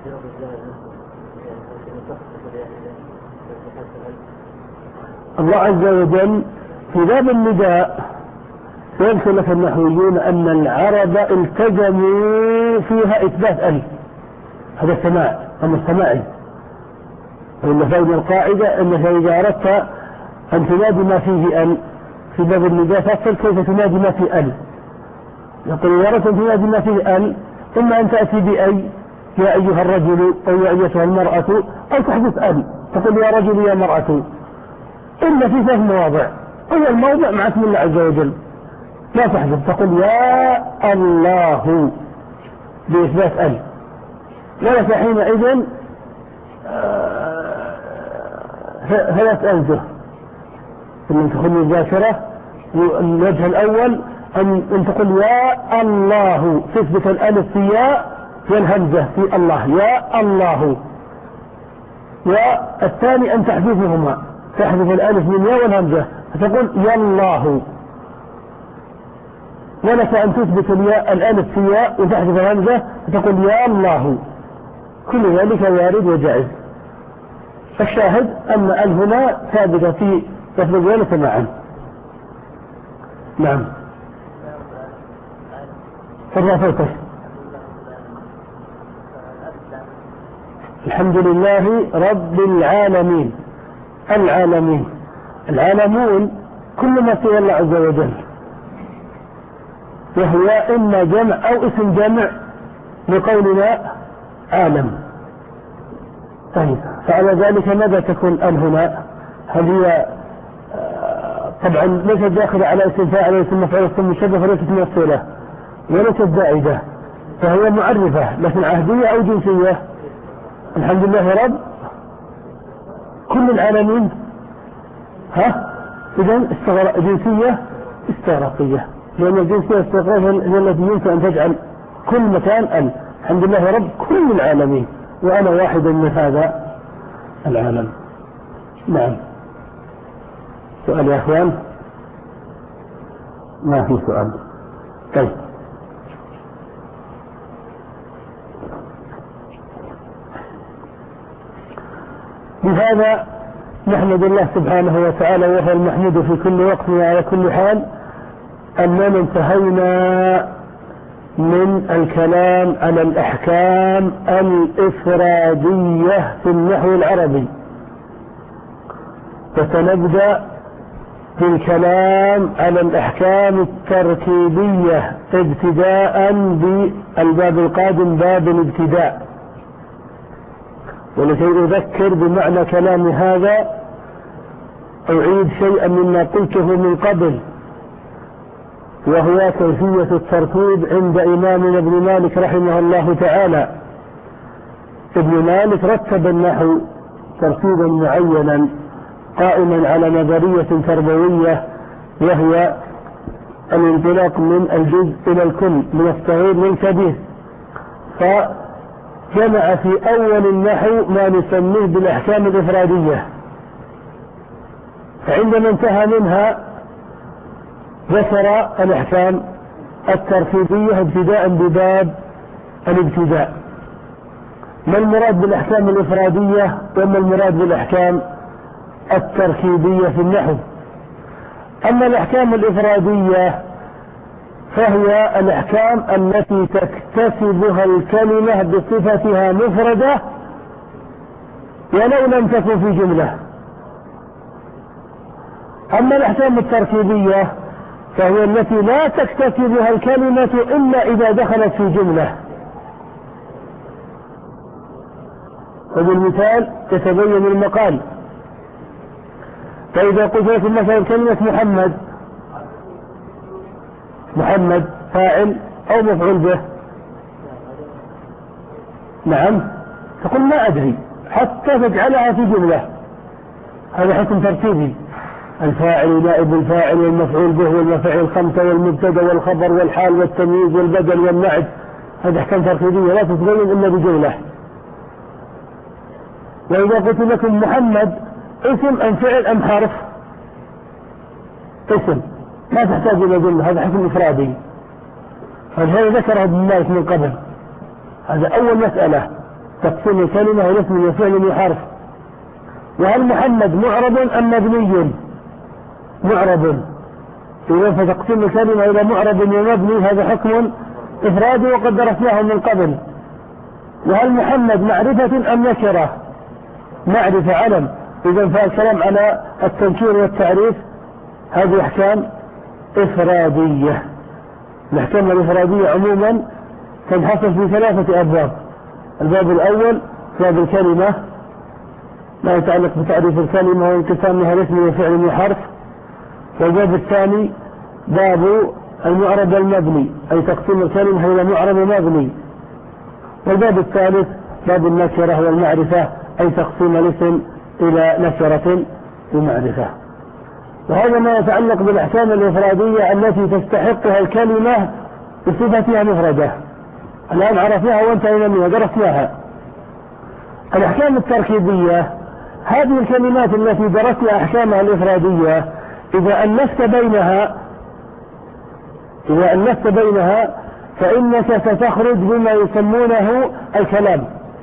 الله عز وجل في باب النداء يذكر لك النحويون أن العرب التزموا فيها إثبات ال، هذا السماع أما السماعي، وإن فإن القاعدة أنك إذا أردت أن تنادي ما فيه ال في باب النداء فأصل كيف تنادي ما فيه ال. يقول إذا أردت أن تنادي ما فيه ال إما أن تأتي بأي يا أيها الرجل أو يا أيتها المرأة، أو تحدث ال تقول يا رجل يا مرأة، إلا في ثلاث مواضع. أول موضع مع اسم الله عز وجل لا تحدث، تقول يا الله بإثبات ال، ولك حينئذ ثلاث أوجه في الانتقال المباشرة. الوجه الأول أن تقول يا الله، تثبت الألف في ياء والهمزة في الله، يا الله. والثاني أن تحذفهما، تحذف الألف من ياء والهمزة فتقول يا الله. ولك أن تثبت الياء الألف في ياء وتحذف الهمزة فتقول يا الله. كل ذلك وارد وجائز. الشاهد أن ال هنا ثابتة في لفظ ذلك معا. نعم. فرفوته. الحمد لله رب العالمين. العالمين، العالمون كل ما سوى الله عز وجل، وهو إما جمع أو اسم جمع لقولنا عالم. طيب، فعلى ذلك ماذا تكون ال هنا؟ هل هي طبعا ليست داخلة على اسم فاعل واسم مفعول واسم مشبه، فليست مؤثرة وليست زائدة، فهي معرفة، لكن عهدية أو جنسية. الحمد لله رب كل العالمين، ها إذن استغر... جنسية استغراقية، لأن الجنسية استغراقية هي التي يمكن أن تجعل كل مكان ال. الحمد لله رب كل العالمين، وأنا واحد من هذا العالم. نعم. سؤال يا أخوان؟ ما في سؤال. طيب، بهذا نحمد الله سبحانه وتعالى وهو المحمود في كل وقت وعلى كل حال أننا انتهينا من الكلام على الأحكام الإفرادية في النحو العربي، وسنبدأ بالكلام على الأحكام التركيبية ابتداء بالباب القادم، باب الابتداء. ولكي أذكر بمعنى كلام هذا أعيد شيئا مما قلته من قبل، وهو كيفية الترتيب عند إمامنا ابن مالك رحمه الله تعالى. ابن مالك رتب النحو ترتيبا معينا قائما على نظرية تربوية، وهي الانطلاق من الجزء إلى الكل، من الصغير للكبير. فجمع في أول النحو ما نسميه بالأحكام الإفرادية، فعندما انتهى منها ذكر الأحكام الترتيبية ابتداء بباب الابتداء. ما المراد بالأحكام الإفرادية وما المراد بالأحكام التركيبية في النحو؟ أما الأحكام الإفرادية فهي الأحكام التي تكتسبها الكلمة بصفتها مفردة ولو لم تكن في جملة. أما الأحكام التركيبية فهي التي لا تكتسبها الكلمة إلا إذا دخلت في جملة. وبالمثال تتبين المقال. فإذا قلت لكم مثلا كلمة محمد، محمد فاعل أو مفعول به؟ نعم، تقول ما أدري حتى تجعلها في جملة. هذا حكم ترتيبي، الفاعل نائب الفاعل والمفعول به والمفعول الخمسة والمبتدا والخبر والحال والتمييز والبدل والنعت، هذا أحكام ترتيبية لا تتبين إلا بجملة. وإذا قلت لكم محمد اسم أم فعل أم حرف؟ اسم، ما تحتاج إلى جملة، هذا حكم إفرادي. فهذا ذكره ابن مالك من قبل. هذا أول مسألة، تقسيم الكلمة إلى اسم وفعل وحرف. وهل محمد معرب أم مبني؟ معرب. إذا فتقسيم الكلمة إلى معرب ومبني هذا حكم إفرادي وقد درسناه من قبل. وهل محمد معرفة أم نكرة؟ معرفة، علم. إذا فالكلام على التنكير والتعريف هذه أحكام إفرادية. الأحكام الإفرادية عموما تنحصر في ثلاثة أبواب. الباب الأول باب الكلمة، ما يتعلق بتعريف الكلمة وانقسامها لاسم وفعل وحرف. والباب الثاني باب المعرب والمبني، أي تقسيم الكلمة إلى معرب ومبني. والباب الثالث باب النكرة والمعرفة، أي تقسيم الاسم إلى نكرة ومعرفة. وهذا ما يتعلق بالأحكام الإفرادية التي تستحقها الكلمة بصفتها مفردة. الآن عرفناها وانتهينا منها درسناها. الأحكام التركيبية هذه الكلمات التي درسنا أحكامها الإفرادية إذا أنست بينها إذا أنست بينها فإنك ستخرج بما يسمونه الكلام.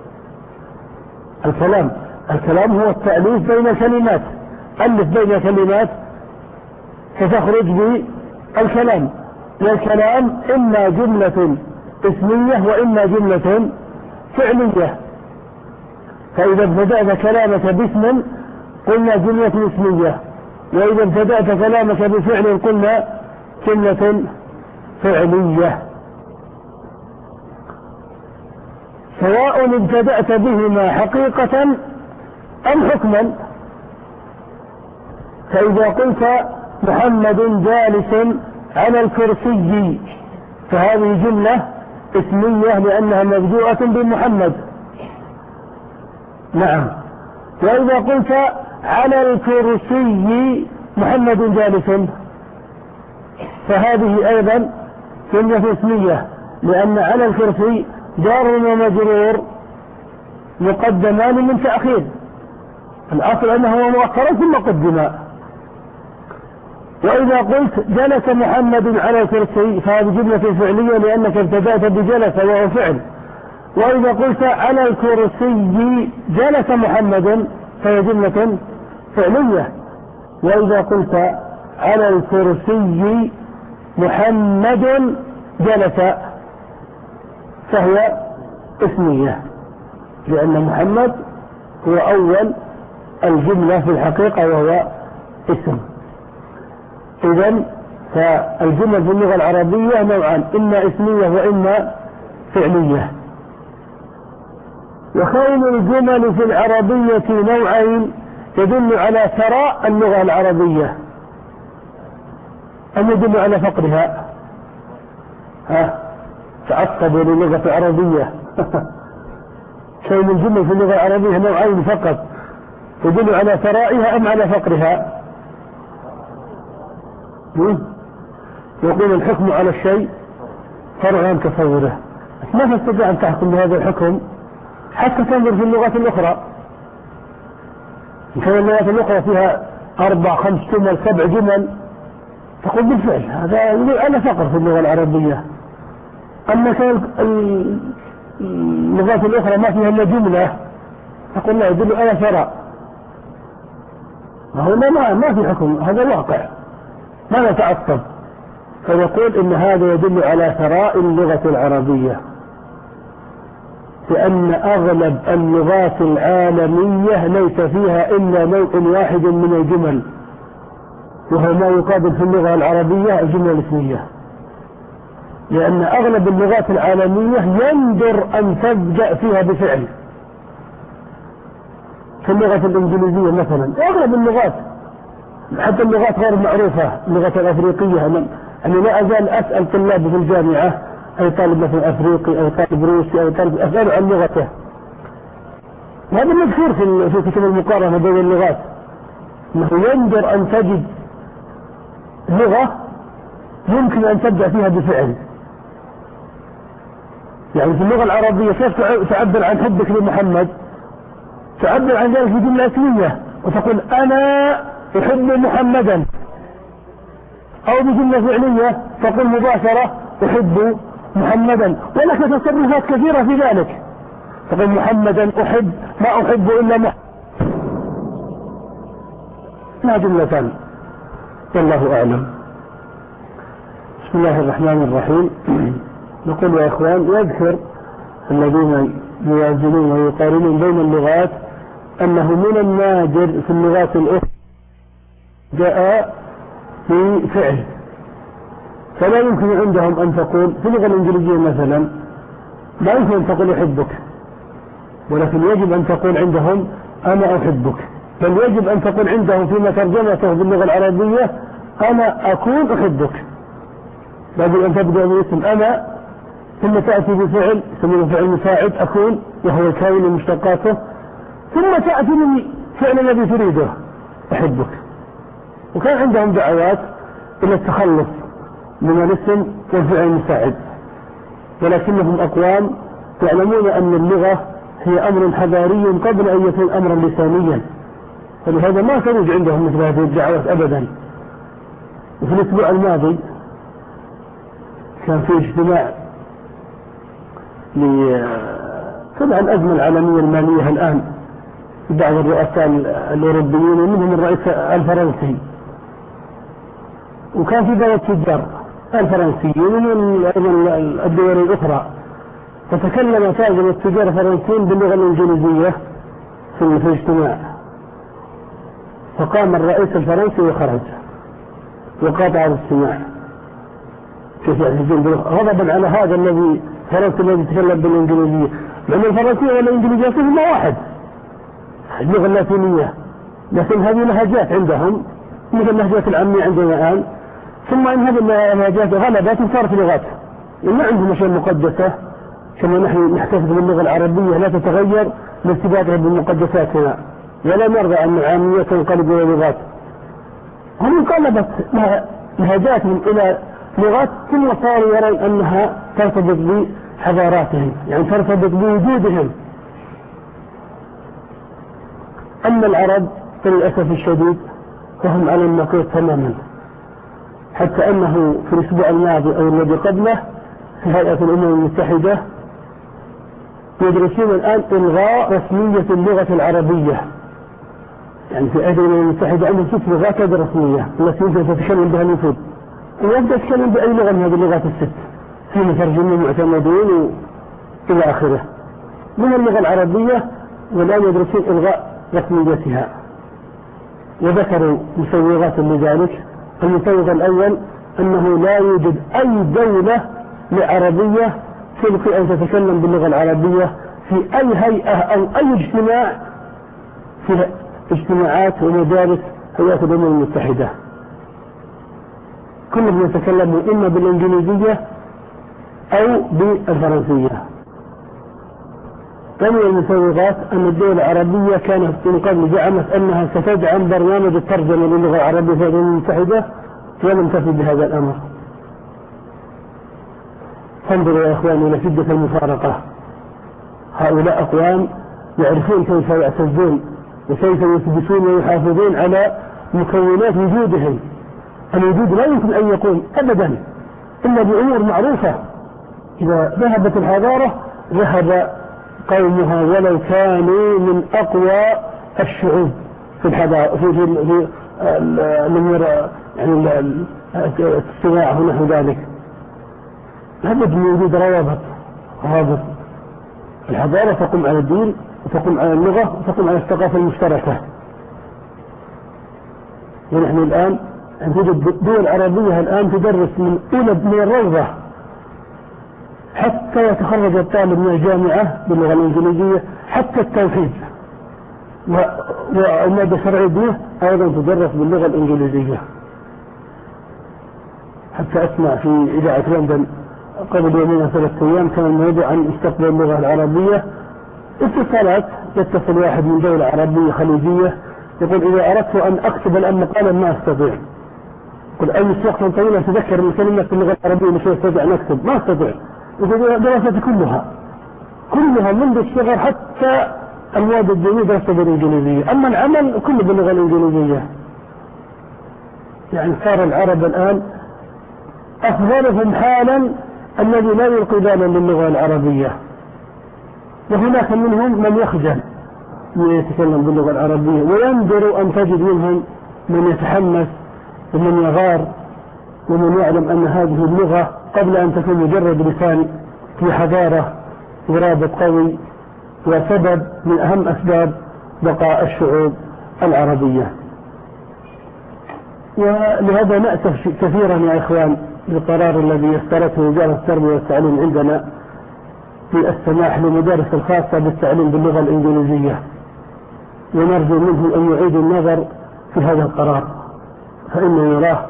الكلام الكلام هو التأليف بين كلمات، ألف بين كلمات فتخرج بالكلام. والكلام إما جملة اسمية وإما جملة فعلية. فإذا ابتدأت كلامك باسم قلنا جملة اسمية، وإذا ابتدأت كلامك بفعل قلنا جملة فعلية، سواء ابتدأت بهما حقيقة أم حكما. فإذا قلت محمد جالس على الكرسي فهذه جملة اسمية لأنها مبدوءة بمحمد. نعم. وإذا قلت على الكرسي محمد جالس فهذه أيضا جملة اسمية لأن على الكرسي جار ومجرور مقدمان من تأخير، الأصل أنه مؤخر ثم قدم. وإذا قلت جلس محمد على الكرسي فهذه جملة فعلية لأنك ابتدأت بجلس وهو فعل. وإذا قلت على الكرسي جلس محمد فهي جملة فعلية. وإذا قلت على الكرسي محمد جلس فهي اسمية لأن محمد هو أول الجملة في الحقيقة وهو اسم. إذن فالجمل في اللغة العربية نوعان، إما اسمية وإما فعلية. وكون الجمل في العربية نوعين يدل على ثراء اللغة العربية أم يدل على فقرها؟ ها تعقبوا للغة العربية. كون الجمل في اللغة العربية نوعين فقط يدل على ثرائها أم على فقرها؟ يقول الحكم على الشيء فرع عن تصوره. ما تستطيع أن تحكم بهذا الحكم حتى تنظر في اللغات الأخرى. كان اللغات الأخرى فيها أربع خمس جمل سبع جمل تقول بالفعل هذا يدل على فقر في اللغة العربية. أما كان اللغات الأخرى ما فيها إلا جملة تقول لا يدل على ثراء. هنا ما ما في حكم، هذا واقع ما نتعصب. فيقول إن هذا يدل على ثراء اللغة العربية لأن أغلب اللغات العالمية ليس فيها إلا نوع واحد من الجمل وهو ما يقابل في اللغة العربية الجملة الاسمية. لأن أغلب اللغات العالمية يندر أن تبدأ فيها بفعل. في اللغة الإنجليزية مثلا أغلب اللغات حتى اللغات غير معروفة اللغة الأفريقية. أنا لا أزال أسأل طلاب في الجامعة أي طالب مثلا أفريقي أو طالب روسي أو طالب أسأل عن لغته. وهذا مذكور في في كتب المقارنة بين اللغات أنه يندر أن تجد لغة يمكن أن تبدأ فيها بفعل. يعني في اللغة العربية كيف تعبر عن حبك لمحمد؟ تعبر عن ذلك بجملة اسمية وتقول أنا أحب محمدا، أو بجملة فعلية تقول مباشرة أحب محمدا. ولك تصرفات كثيرة في ذلك تقول محمدا أحب ما أحب إلا محمد، لا جملة. والله أعلم. بسم الله الرحمن الرحيم. نقول يا إخوان يذكر الذين يوازنون ويقارنون بين اللغات أنه من النادر في اللغات الأخرى جاء في فعل، فلا يمكن عندهم أن تقول في اللغة الإنجليزية مثلا لا يمكن أن تقول أحبك، ولكن يجب أن تقول عندهم أنا أحبك. بل يجب أن تقول عندهم فيما ترجمته باللغة العربية أنا أكون أحبك. لابد أن تبدأ باسم أنا ثم تأتي بفعل يسمونه فعل مساعد أكون وهو الكائن ومشتقاته، ثم تأتي للفعل الذي تريده أحبك. وكان عندهم دعوات إلى التخلص من الاسم والفعل المساعد، ولكنهم أقوام يعلمون أن اللغة هي أمر حضاري قبل أن يكون أمرا لسانيا، فلهذا ما تروج عندهم مثل هذه الدعوات أبدا. وفي الأسبوع الماضي كان في اجتماع لتبع الأزمة العالمية المالية الآن في بعض الرؤساء الأوروبيين ومنهم الرئيس الفرنسي، وكان في بعض التجار الفرنسيين ومن الدول الأخرى، فتكلم تاجر التجار الفرنسيين باللغة الإنجليزية في الاجتماع، فقام الرئيس الفرنسي وخرج وقاطع الاجتماع. كيف يحدثون غضبا على هذا الذي فرنسي الذي يتكلم بالإنجليزية، لأن الفرنسية والإنجليزية فيهما واحد، اللغة اللاتينية، لكن هذه لهجات عندهم مثل اللهجات العامية عندنا الآن، ثم إن هذه اللهجات غلبت وصارت لغات، ما عندهم أشياء مقدسة كما نحن نحتفظ باللغة العربية لا تتغير لارتباطها بمقدساتنا، ولا نرضى أن العامية تنقلب إلى لغات. هم انقلبت لهجاتهم إلى لغات، ثم صاروا يرون أنها ترتبط بحضاراتهم، يعني ترتبط بوجودهم. أما العرب للأسف الشديد فهم على النقيض تماما، حتى أنه في الأسبوع الماضي أو الذي قبله في هيئة الأمم المتحدة يدرسون الآن إلغاء رسمية اللغة العربية. يعني في هيئة الأمم المتحدة عندهم ست لغات رسمية التي يمكن تتكلم بها الوفود، ويبدأ يتكلم بأي لغة من هذه اللغات الست، في مترجمين معتمدين إلى آخره من اللغة العربية، والآن يدرسون إلغاء رسميتها. وذكروا مسوغات لذلك. المسوغ الأول أنه لا يوجد أي دولة عربية تلقي أن تتكلم باللغة العربية في أي هيئة أو أي اجتماع في اجتماعات ومجالس هيئة الأمم المتحدة، كلهم يتكلموا إما بالإنجليزية أو بالفرنسية. ثاني المسوغات أن الدول العربية كانت من قبل زعمت أنها ستدعم برنامج الترجمة للغة العربية في الأمم المتحدة، ولم تفي بهذا الأمر. فانظروا يا إخواني إلى شدة المفارقة. هؤلاء أقوام يعرفون كيف يعتزون وكيف يثبتون ويحافظون على مكونات وجودهم. الوجود لا يمكن أن يقوم أبدا إلا بأمور معروفة. إذا ذهبت الحضارة ذهب قومها ولو كانوا من أقوى الشعوب في الحضارة في في الأمور يعني الصناعة ونحو ذلك. لابد من وجود روابط روابط الحضارة تقوم على الدين وتقوم على اللغة وتقوم على الثقافة المشتركة. ونحن الآن توجد دول عربية الآن تدرس من أولى من الروضة حتى يتخرج الطالب من الجامعة باللغة الإنجليزية، حتى التوحيد والمادة الشرعية به أيضا تدرس باللغة الإنجليزية. حتى أسمع في إذاعة لندن قبل يومين ثلاثة أيام كان الموضوع عن مستقبل اللغة العربية. اتصالات يتصل واحد من دولة عربية خليجية يقول إذا أردت أن أكتب الآن مقالا ما أستطيع. يقول أي وقتا طويلا أتذكر الكلمة في اللغة العربية مش أستطيع أن أكتب، ما أستطيع. دراستي كلها كلها منذ الصغر حتى المواد الدينية دراسة بالإنجليزية، أما العمل كله باللغة الإنجليزية. يعني صار العرب الآن أفضلهم حالا الذي لا يلقي بالا للغة العربية، وهناك منهم من يخجل من يتكلم باللغة العربية، وينذر أن تجد منهم من يتحمس ومن يغار ومن يعلم أن هذه اللغة قبل أن تكون مجرد لسان في حضارة ورابط قوي وسبب من أهم أسباب بقاء الشعوب العربية. ولهذا نأسف كثيرا يا إخوان بالقرار الذي يسترته وزارة التربية والتعليم عندنا في السماح للمدارس الخاصة بالتعليم باللغة الإنجليزية، ونرجو منه أن يعيد النظر في هذا القرار، فإنه يراه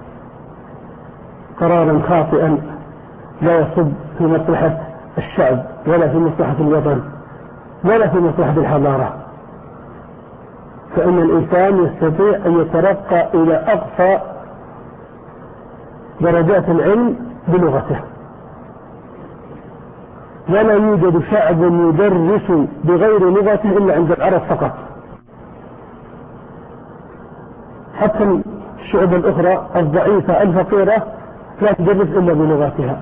قرارا خاطئا لا يصب في مصلحة الشعب ولا في مصلحة الوطن، ولا في مصلحة الحضارة، فإن الإنسان يستطيع أن يترقى إلى أقصى درجات العلم بلغته، ولا يوجد شعب يدرس بغير لغته إلا عند العرب فقط، حتى الشعوب الأخرى الضعيفة الفقيرة لا تدرس إلا بلغتها.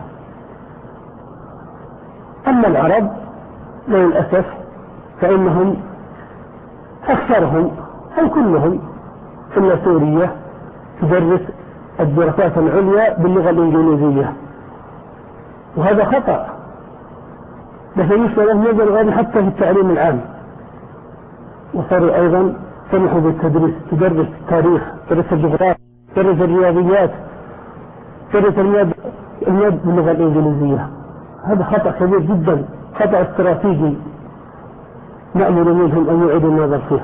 أما العرب للأسف فإنهم أكثرهم أو كلهم إلا سوريا تدرس الدراسات العليا باللغة الإنجليزية، وهذا خطأ. لكن يشبه مجال غير حتى في التعليم العام، وصاروا أيضا سمحوا بالتدريس، تدرس التاريخ، تدرس الجغرافيا، تدرس الرياضيات، تدرس المادة باللغة الإنجليزية. هذا خطأ كبير جدا، خطأ استراتيجي نأمل منهم أن يعيدوا النظر فيه.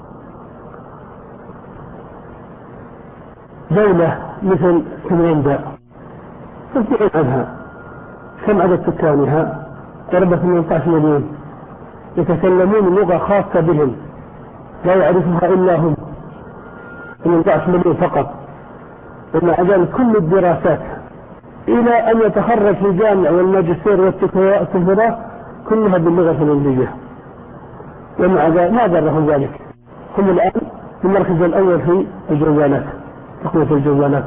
دولة مثل فنلندا تسمعون عنها، كم عدد سكانها؟ قرابة ثمانية عشر مليون، يتكلمون لغة خاصة بهم لا يعرفها إلا هم، ثمانية عشر مليون فقط، ومع ذلك كل الدراسات إلى أن يتخرج في الجامعة والماجستير والدكتوراه كلها باللغة الفنلندية، ومع ذلك ما ضرهم ذلك. هم الآن في المركز الأول في الجوالات، تقوية الجوالات،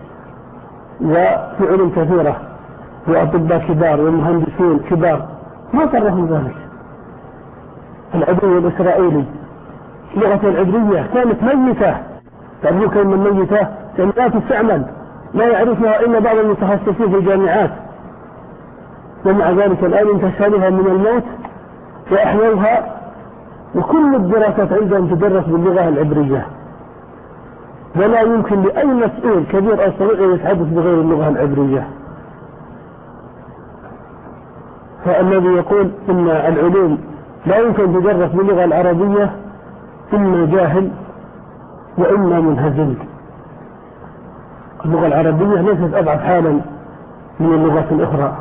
وفي علوم كثيرة، وأطباء كبار ومهندسين كبار، ما ضرهم ذلك. العدو الإسرائيلي لغة العبرية كانت ميتة، تعرفون كلمة ميتة يعني لا تستعمل، لا يعرفها إلا بعض المتخصصين في الجامعات، ومع ذلك الآن انتشلها من الموت وأحيوها، وكل الدراسات عندهم تدرس باللغة العبرية، ولا يمكن لأي مسؤول كبير أو صغير أن يتحدث بغير اللغة العبرية. فالذي يقول إن العلوم لا يمكن تدرس باللغة العربية إما جاهل وإما منهزم. اللغة العربية ليست أضعف حالا من اللغات الأخرى،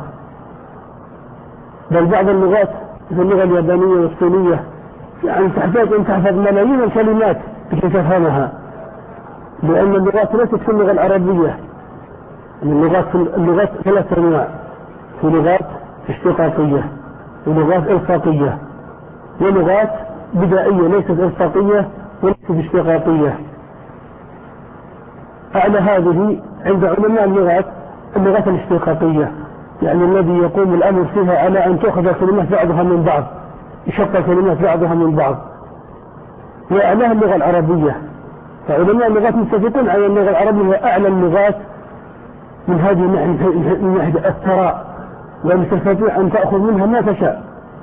بل بعض اللغات مثل اللغة اليابانية والصينية يعني تحتاج أن تحفظ ملايين الكلمات لكي تفهمها، لأن اللغات ليست في اللغة العربية. اللغات اللغات ثلاث أنواع، في لغات اشتقاقية ولغات إلصاقية ولغات بدائية ليست إلصاقية وليست اشتقاقية. أعلى هذه عند علماء اللغات اللغات الاشتقاقية، يعني الذي يقوم الأمر فيها على أن تأخذ كلمات بعضها من بعض، يشق كلمات بعضها من بعض. وأعلاها اللغة العربية، فعلماء اللغات متفقون على اللغة العربية أعلى اللغات من هذه من ناحية الثراء، وأن تستطيع أن تأخذ منها ما تشاء.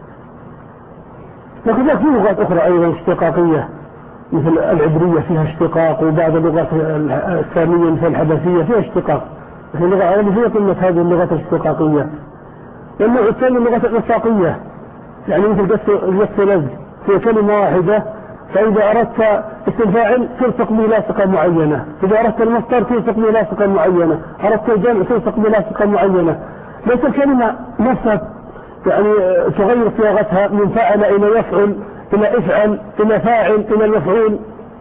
وكذلك في لغات أخرى أيضا اشتقاقية مثل العبرية فيها اشتقاق، وبعض اللغات السامية مثل الحبشية فيها اشتقاق، لكن اللغة العربية هي قمة هذه اللغات الاشتقاقية. والنوع الثاني اللغات الإلصاقية، يعني مثل جس لزج في كلمة واحدة، فإذا أردت اسم فاعل تلصق به لاصقة معينة، إذا أردت المصدر تلصق به لاصقة معينة، أردت الجمع تلصق به لاصقة معينة. ليس الكلمة نفسها يعني تغير صياغتها من فاعل إلى يفعل إلى افعل إلى فاعل إلى المفعول.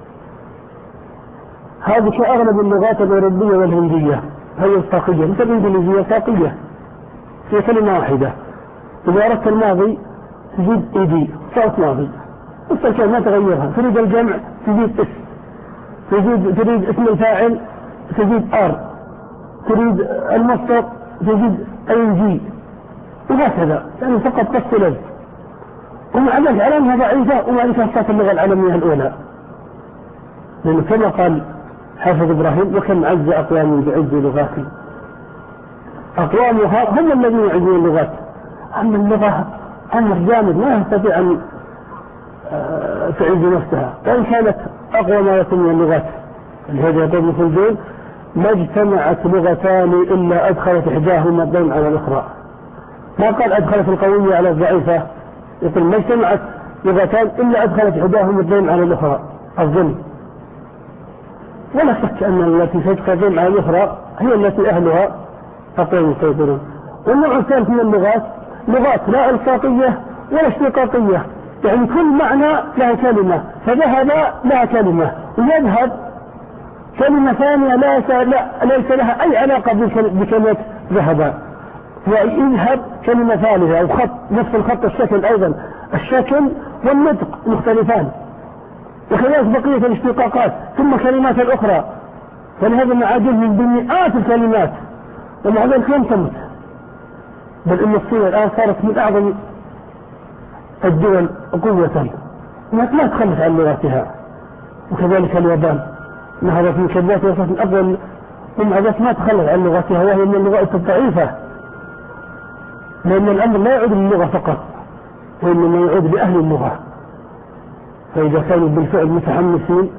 هذه كأغلب اللغات الأوروبية والهندية هي الساقية، مثل الإنجليزية ساقية في كلمة واحدة. إذا أردت الماضي تجيب إيدي صوت ماضي، نفس الكلمة تغيرها. تريد الجمع تجيب اسم، تريد تريد اسم الفاعل تجيب ار، تريد المصدر تجيب ان جي، وهكذا، يعني فقط قص لزج. ومع ذلك علامها ضعيفة وما لك اللغة العالمية الأولى، لأنه كما قال حافظ إبراهيم: وكم عز أقوام بعز لغاتي. أقوامها هم الذين يعزون اللغات، أما اللغة أمر جامد ما يستطيع أن تعز نفسها، وإن كانت أقوى ما يكون من اللغات. لهذا يقول ابن خلدون: ما اجتمعت لغتان إلا أدخلت إحداهما الضيم على الأخرى. ما قال أدخلت القوية على الضعيفة، يقول ما اجتمعت لغتان إلا أدخلت إحداهما الضيم على الأخرى، الظلم. ولا شك أن التي تدخل الضيم على الأخرى هي التي أهلها أقوى يسيطرون. والنوع الثالث من اللغات لغات لا إلصاقية ولا اشتقاقية، يعني كل معنى لها كلمة، فذهب لها كلمة، ويذهب كلمة ثانية ليس, لا ليس لها أي علاقة بكلمة ذهب، ويذهب كلمة ثالثة أو خط نفس الخط الشكل أيضا، الشكل والنطق مختلفان، وكذلك بقية الاشتقاقات ثم كلمات الأخرى، فلهذا معادل من بمئات الكلمات، ومع ذلك لم تمت، بل إن الصين الآن صارت من أعظم الدول قوة، ما تخلف عن لغتها، وكذلك اليابان نهضت من كلمات وصلت من أفضل، ومع ذلك ما تخلف عن لغتها، وهي من اللغات الضعيفة، لأن الأمر لا يعود للغة فقط، وإنما يعود لأهل اللغة، فإذا كانوا بالفعل متحمسين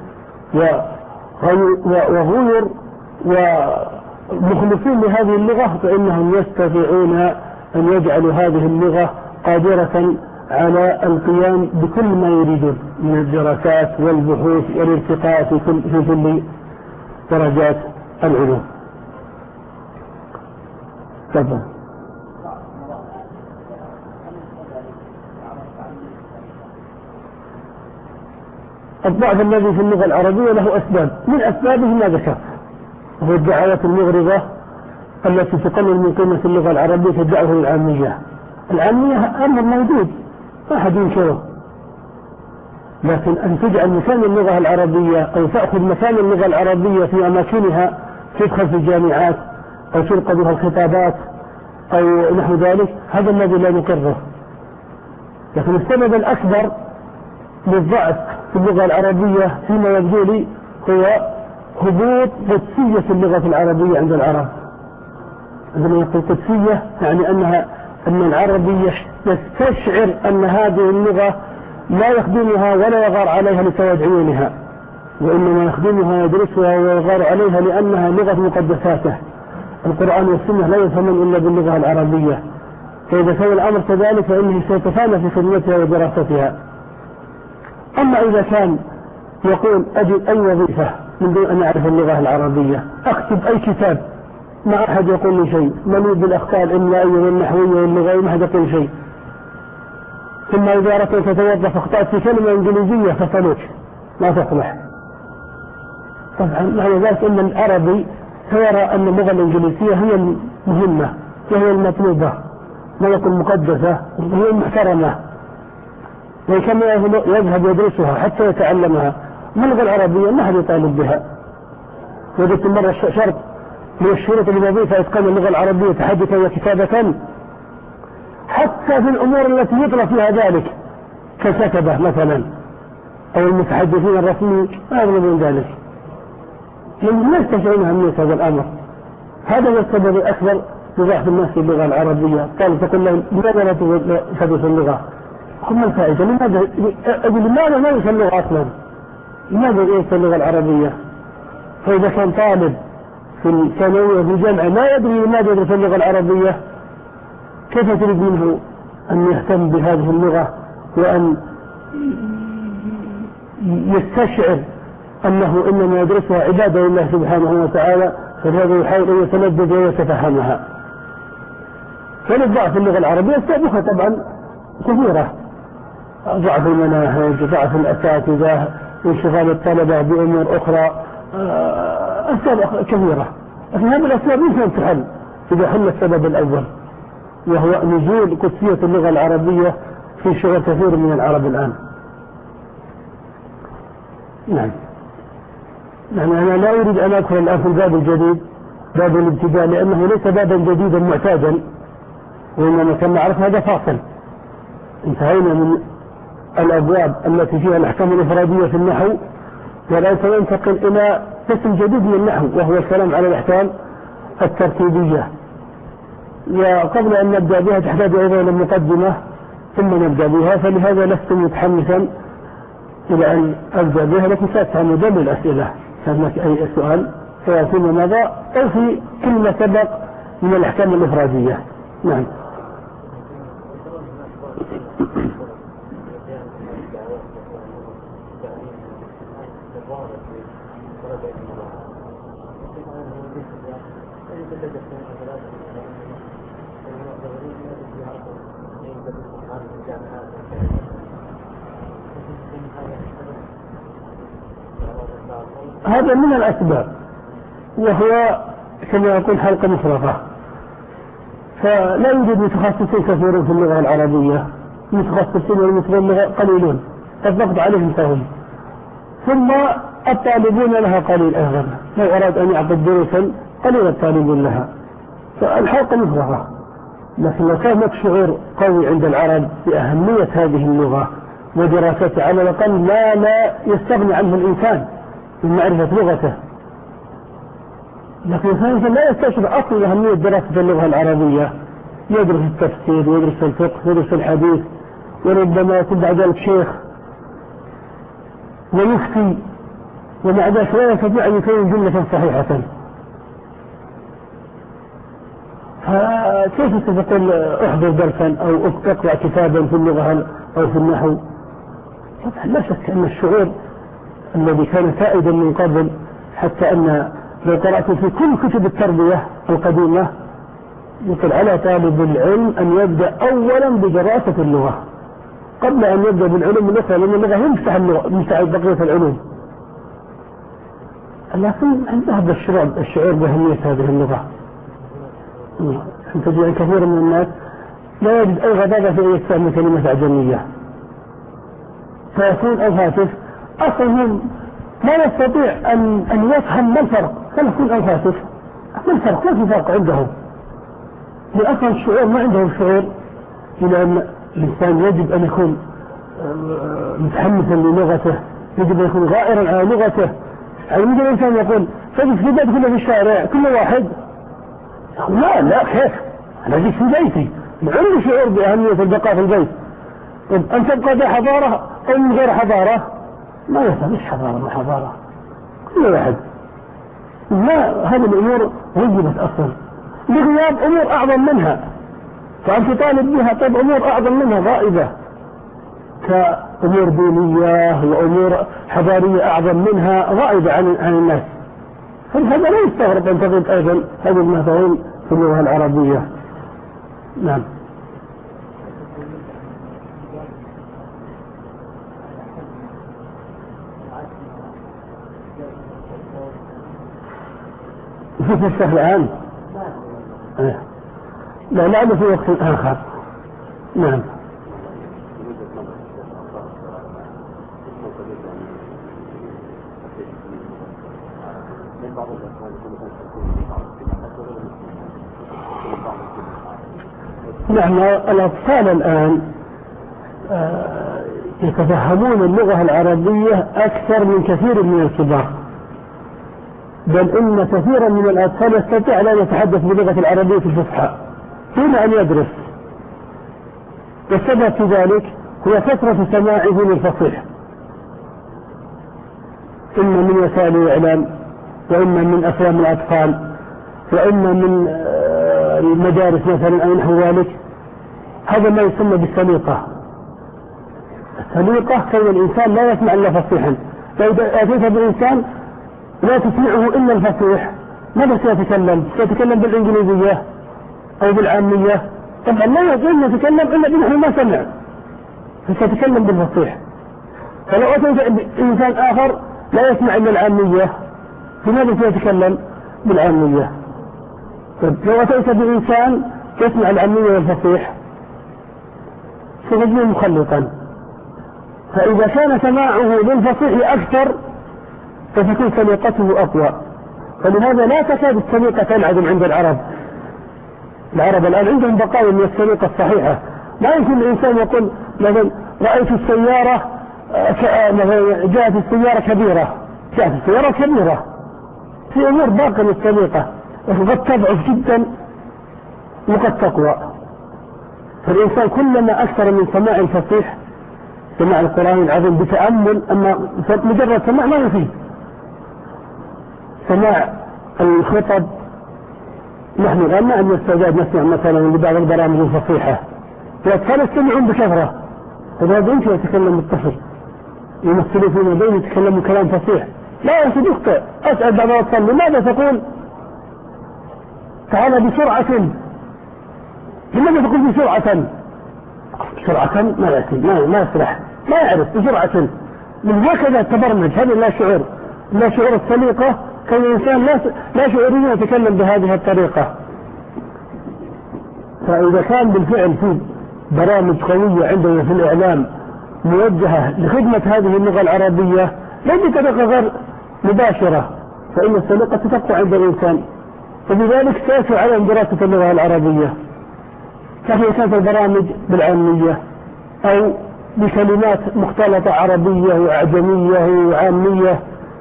وغير ومخلصين لهذه اللغة، فإنهم يستطيعون أن يجعلوا هذه اللغة قادرة على القيام بكل ما يريدون من الدراسات والبحوث والارتقاء في كل, في كل درجات العلوم. تفضل. الضعف الذي في اللغة العربية له أسباب، من أسبابه ما ذكرت، وهو الدعايات المغرضة التي تقلل من قيمة اللغة العربية تدعه العامية. العامية أمر موجود ما أحد ينكره، لكن أن تجعل مكان اللغة العربية أو تأخذ مكان اللغة العربية في أماكنها، تدخل في الجامعات أو تلقى بها الخطابات أو نحو ذلك، هذا الذي لا نقره. لكن السبب الأكبر للضعف في اللغة العربية فيما يبدو لي هو هبوط قدسية اللغة العربية عند العرب. عندما يقول قدسية يعني أنها أن العربي يستشعر أن هذه اللغة لا يخدمها ولا يغار عليها لسواد عيونها، وإنما يخدمها ويدرسها ويغار عليها لأنها لغة مقدساته. القرآن والسنة لا يفهمون إلا باللغة العربية، فإذا كان الأمر كذلك فإنه سيتفانى في خدمتها ودراستها. أما إذا كان يقول أجد أي وظيفة من دون أن أعرف اللغة العربية، أكتب أي كتاب ما أحد يقول لي شيء، مليء بالأخطاء الإملائية والنحوية واللغوية ما أحد يقول شيء، ثم إذا أردت أن تتوظف أخطأت في كلمة إنجليزية فصلوك ما تصلح. طبعا معنى ذلك أن العربي سيرى أن اللغة الإنجليزية هي المهمة وهي المطلوبة ولكن مقدسة وهي المحترمة، وكما يذهب يدرسها حتى يتعلمها. ما اللغة العربية ما حد يطالب بها. وجدت مرة شرط من الشروط الوظيفة إتقان اللغة العربية تحدثا وكتابة، حتى في الأمور التي يطلب فيها ذلك كالكتبة مثلا أو المتحدثين الرسميين ما يطلب من ذلك، لأنهم لا يستشعرون أهمية هذا الأمر. هذا هو السبب الأكبر لضعف الناس في اللغة العربية. قال تقول لهم لماذا لا تدرس اللغة؟ قل ما الفائدة؟ لماذا لماذا ما يدرس اللغة أصلا؟ لماذا يدرس اللغة العربية؟ فإذا كان طالب في الثانوية في الجامعة لا يدري لماذا يدرس اللغة العربية، كيف تريد منه أن يهتم بهذه اللغة وأن يستشعر أنه إنما يدرسها عبادة لله سبحانه وتعالى، فهذا يحاول أن يتلذذ ويتفهمها. فالضعف في اللغة العربية أسبابها طبعا كثيرة، ضعف المناهج، ضعف الأساتذة، انشغال الطلبة بأمور أخرى، أسباب كثيرة. لكن هذه الأسباب يمكن تحل إذا حل السبب الأول، وهو نزول قدسية اللغة العربية في شغل كثير من العرب الآن. نعم. يعني أنا لا أريد أن أدخل الآن في الباب الجديد باب الابتداء، لأنه ليس بابا جديدا معتادا، وإنما كما عرف هذا فاصل. انتهينا من الأبواب التي فيها الأحكام الإفرادية في النحو، والآن سننتقل إلى قسم جديد من النحو وهو الكلام على الأحكام الترتيبية. وقبل أن نبدأ بها تحتاج أيضا إلى مقدمة ثم نبدأ بها، فلهذا لست متحمسا إلى أن أبدأ بها، لكن سأفهم دل الأسئلة كان لك أي سؤال سواء فيما مضى أو في كلمة سبق من الأحكام الإفرادية. نعم. هذا من الأسباب، وهو كما يقول حلقة مفرغة، فلا يوجد متخصصين كثيرون في اللغة العربية، متخصصين والمتبلغ قليلون الضغط عليهم فهم، ثم الطالبون لها قليل أيضا، لو أراد أن يعطي دروسا قليل الطالبون لها، فالحلقة مفرغة. لكن لو كان هناك شعور قوي عند العرب بأهمية هذه اللغة ودراستها، على الأقل ما لا يستغني عنه الإنسان من معرفة لغته، لكن الإنسان لا يستشعر أصلا أهمية دراسة اللغة العربية، يدرس التفسير ويدرس الفقه ويدرس الحديث، وربما يكون بعد ذلك شيخ ويفتي، ومع ذلك لا يستطيع أن يكون جملة صحيحة. فكيف تقول أحضر درسا أو أقرأ كتابا في اللغة أو في النحو؟ طبعا لا شك أن الشعور الذي كان سائدا من قبل، حتى أن لو قرأت في كل كتب التربية القديمة يقول على طالب العلم أن يبدأ أولا بدراسة اللغة قبل أن يبدأ بالعلوم الأخرى، لأن اللغة هي مفتاح مفتاح بقية العلوم. لكن ذهب الشعور الشعور بأهمية هذه اللغة. تجد كثير من الناس لا يجد أي غضاضة في أن يستعمل كلمة أعجمية، فيكون الهاتف أصلا لا يستطيع أن أن يفهم ما الفرق، فيكون الهاتف ما الفرق، ما في فرق عندهم، لأصلا الشعور ما عندهم شعور إلى أن الإنسان يجب أن يكون متحمسا للغته، يجب أن يكون غائرا على لغته. يعني مثل الإنسان يقول تجد في بيت كله في الشارع كل واحد، لا لا كيف أنا جيت في بيتي عندي شعور بأهمية البقاء في البيت. طب أن تبقى بحضارة أو من غير حضارة؟ ما يفهم، مش حضارة ما حضارة، كل واحد. لا، هذه الأمور وجبت أصلا بغياب أمور أعظم منها، فأنت طالب بها. طيب أمور أعظم منها غائبة كأمور دينية وأمور حضارية أعظم منها غائبة عن عن الناس، فهذا لا يستغرب أن تجد أيضا هذه المفاهيم في اللغة العربية. نعم. في الشهر الآن لا لا في وقت آخر. نعم. نعم، الأطفال الآن يتفهمون اللغة العربية أكثر من كثير من الكبار، بل إن كثيرا من الأطفال يستطيع أن يتحدث باللغة العربية الفصحى دون أن يدرس، والسبب في ذلك هو كثرة سماعه للفصيح، إما من وسائل الإعلام، وإما من أفلام الأطفال، وإما من المدارس مثلا أو نحو ذلك. هذا ما يسمى بالسليقة. السليقة كون الإنسان لا يسمع إلا فصيحا. لو أتيت بالإنسان لا تسمعه إلا الفصيح ماذا سيتكلم؟ سيتكلم بالإنجليزية أو بالعامية، طبعا لا يقول أن يتكلم إلا بنحو ما سمع، فسيتكلم بالفصيح. فلو أتيت بإنسان آخر لا يسمع إلا العامية، فماذا سيتكلم؟ بالعامية. لو أتيت بإنسان يسمع العامية والفصيح سيجده مخلطا، فإذا كان سماعه للفصيح أكثر فتكون سليقته أقوى. فلهذا لا تكاد السليقة تنعدم عند العرب. العرب الآن عندهم بقايا من السليقة الصحيحة. لا يمكن الإنسان يقول مثلا رأيت السيارة جاءت السيارة كبيرة، جاءت السيارة كبيرة، في أمور باقية للسليقة وقد تضعف جدا وقد تقوى. فالإنسان كلما أكثر من سماع الفصيح، سماع القرآن العظيم بتأمل، أما مجرد سماع ما يفيد. سماع الخطب، نحن الآن ما عندنا استعداد نسمع مثلا لبعض البرامج الفصيحة، الأطفال يستمعون بكثرة، فهذا يمكن يتكلم الطفل يمثلوا فيما بين يتكلموا كلام فصيح، لا يصير يخطئ. أسأل بعض الأطفال لماذا تقول تعالى بسرعة؟ لماذا تقول بسرعة؟ بسرعة ما يأتي، ما ما يصلح، ما يعرف بسرعة من هكذا تبرمج. هذا لا شعور، لا شعور السليقة. كان الإنسان لا لا شعوريا يتكلم بهذه الطريقة. فإذا كان بالفعل في برامج قوية عندنا في الإعلام موجهة لخدمة هذه اللغة العربية لا بطريقة غير مباشرة، فإن السليقة تبقى عند الإنسان، وبذلك تأثر على دراسة اللغة العربية. فهي كانت البرامج بالعامية أو بكلمات مختلطة عربية وأعجمية وعامية،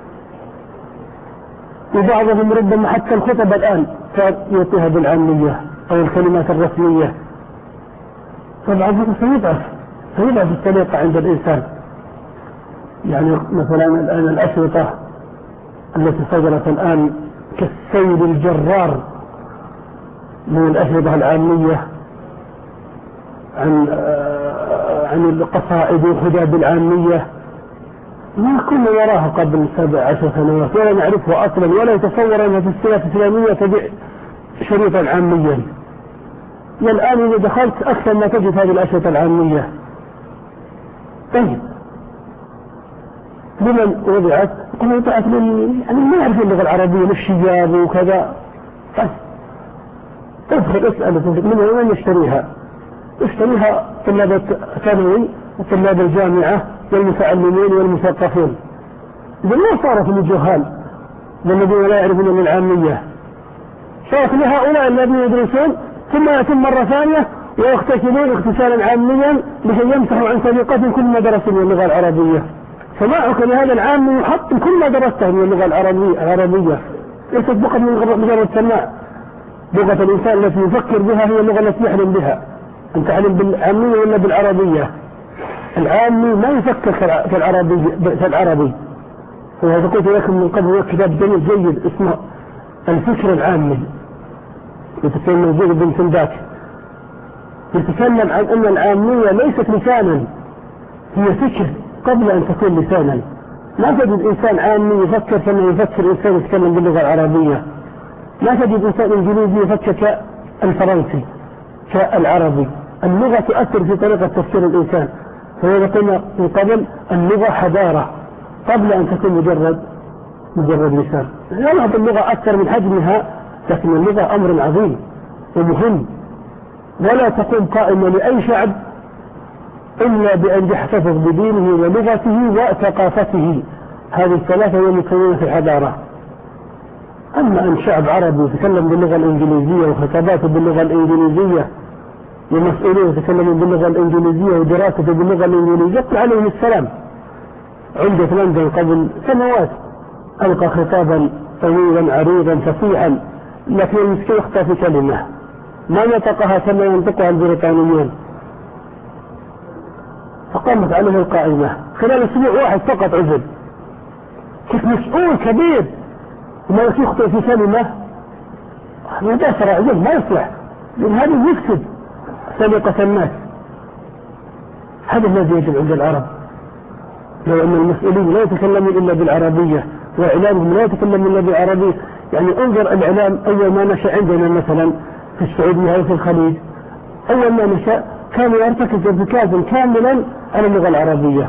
وبعضهم ربما حتى الخطب الآن يعطيها بالعامية أو الكلمات الرسمية. طبعا سيضعف سيضعف السليقة عند الإنسان. يعني مثلا الآن الأشرطة التي صدرت الآن كالسيل الجرار من الأشرطة العامية عن عن القصائد والخداب العامية، ما كنا نراها قبل سبع عشر سنوات ولا نعرفها أصلا، ولا يتصور أنها في السياسة الإسلامية تبيع شريطا عاميا. والآن إذا دخلت أكثر ما تجد هذه الأشرطة العامية. طيب لمن وضعت؟ وضعت من يعني ما يعرف اللغة العربية للشباب وكذا. بس تدخل اسأل من وين يشتريها؟ يشتريها طلاب الثانوي وطلاب الجامعة والمتعلمين والمثقفين. إذا ما صارت للجهال والذين لا يعرفون من العامية، صارت لهؤلاء الذين يدرسون ثم يتم مرة ثانية ويغتسلون اغتسالا عاميا لكي يمسحوا عن سابقتهم كل ما درسوا من اللغة العربية. سماعك لهذا العام يحط كل ما درسته من اللغة العربية العربية ليست فقط من مجرد سماع. لغة الإنسان التي يفكر بها هي اللغة التي يحلم بها. أنت تعلم بالعامية ولا بالعربية؟ العامي ما يفكر في العربي في العربي. وهذا قلت لكم من قبل كتاب جميل جيد اسمه الفكر العامي يتكلم موجود بن سنداك، يتكلم عن أن العامية ليست لسانا، هي فكر قبل أن تكون لسانا. ما تجد إنسان عامي يفكر كما يفكر إنسان يتكلم باللغة العربية. ما تجد إنسان إنجليزي يفكر كالفرنسي كالعربي. اللغة تؤثر في طريقة تفكير الإنسان. فإذا قلنا من قبل اللغة حضارة قبل أن تكون مجرد مجرد لسان. يلعب اللغة أكثر من حجمها، لكن اللغة أمر عظيم ومهم، ولا تقوم قائمة لأي شعب إلا بأن يحتفظ بدينه ولغته وثقافته. هذه الثلاثة هي مكونة في الحضارة. أما أن شعب عربي يتكلم باللغة الإنجليزية وخطاباته باللغة الإنجليزية ومسؤولين يتكلمون باللغة الإنجليزية ودراسته باللغة الإنجليزية، يقول عليهم السلام. عمدة لندن قبل سنوات ألقى خطابا طويلا عريضا فصيحا، لكن المسكين يخطأ في كلمة ما نطقها كما ينطقها البريطانيون، فقامت عليه القائمة خلال أسبوع واحد فقط عزل. كيف مسؤول كبير وما يخطئ في كلمة؟ هذا سرع عزل ما يصلح، لأن هذا يفسد سليقة الناس. هذا الذي يجب عند العرب. لو أن المسؤولين لا يتكلمون إلا بالعربية وإعلامهم لا يتكلم إلا بالعربية. يعني انظر الإعلام أول ما نشأ عندنا مثلا في السعودية أو في الخليج، أول ما نشأ كان يرتكز ارتكازا كاملا على اللغة العربية.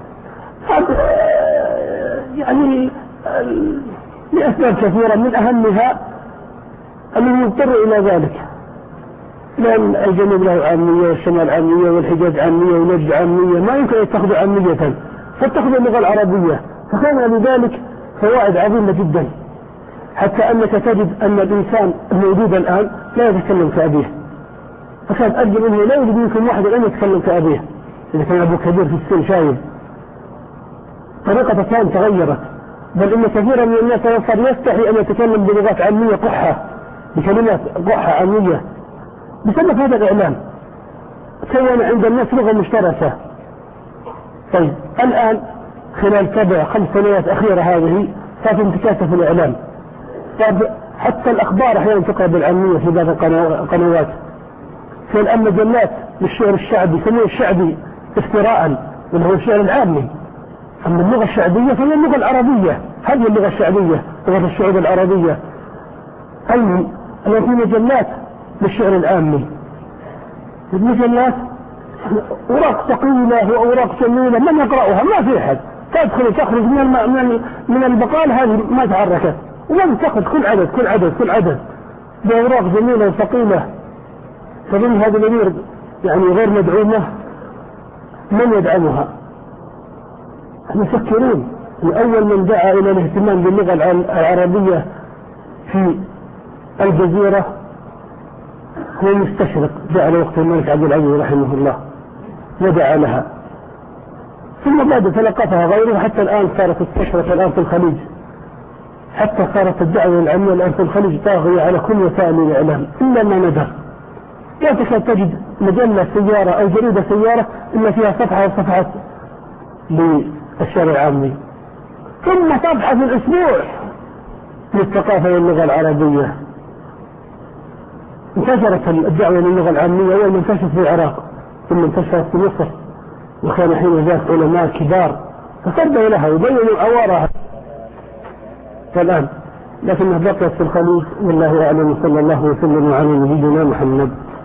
يعني لأسباب كثيرة، من أهمها أنه يضطر إلى ذلك، لأن الجنوب له عامية والشمال عامية والحجاز عامية ونجد عامية، ما يمكن يتخذوا عامية فاتخذوا اللغة العربية، فكان لذلك فوائد عظيمة جدا. حتى أنك تجد أن الإنسان الموجود الآن لا يتكلم كأبيه، فكان أجل أنه لا يوجد منكم واحد أن يتكلم كأبيه إذا كان أبوه كبير في السن شايب. طريقة كان تغيرت، بل إن كثيرا من الناس صار يستحي أن يتكلم بلغات عامية قحة، بكلمات قحة عامية، بسبب هذا الإعلام كون عند الناس لغة مشتركة. طيب الآن خلال سبع خمس سنوات أخيرة هذه صارت انتكاسة في الإعلام، صار حتى الأخبار أحيانا تقرأ بالعامية في بعض القنوات. في الآن مجلات للشعر الشعبي يسموه الشعبي افتراء وهو الشعر العامي. أما اللغة الشعبية فهي اللغة العربية، هذه اللغة الشعبية لغة الشعوب العربية. المهم أن في مجلات للشعر العامي، المجلات أوراق ثقيلة وأوراق جميلة من يقرأها؟ ما في أحد. تدخل تخرج من الم... من من البقال هذه ما تحركت، وما تأخذ كل عدد كل عدد كل عدد بأوراق جميلة وثقيلة. فمن هذه الأمور يعني غير مدعومة، من يدعمها؟ المفكرون. الأول من دعا إلى الاهتمام باللغة العربية في الجزيرة هو المستشرق، جاء على وقت الملك عبد العزيز رحمه الله ودعا لها، ثم بعد تلقفها غيره حتى الآن صارت تستشرق الآن في الخليج، حتى صارت الدعوة العلمية الآن في الخليج طاغية على كل وسائل الإعلام إلا ما ندر. لا تكاد تجد مجلة سيارة أو جريدة سيارة إلا فيها صفحة أو صفحات للشارع العامي، ثم صفحة في الأسبوع للثقافة واللغة العربية. انتشرت الدعوة للغة العامية أول ما انتشرت في العراق، ثم انتشرت في مصر، وكان حين ذاك علماء كبار تصدوا لها وبينوا عوارها فالآن، لكنها بقيت في الخليج. والله أعلم. صلى الله وسلم على نبينا محمد.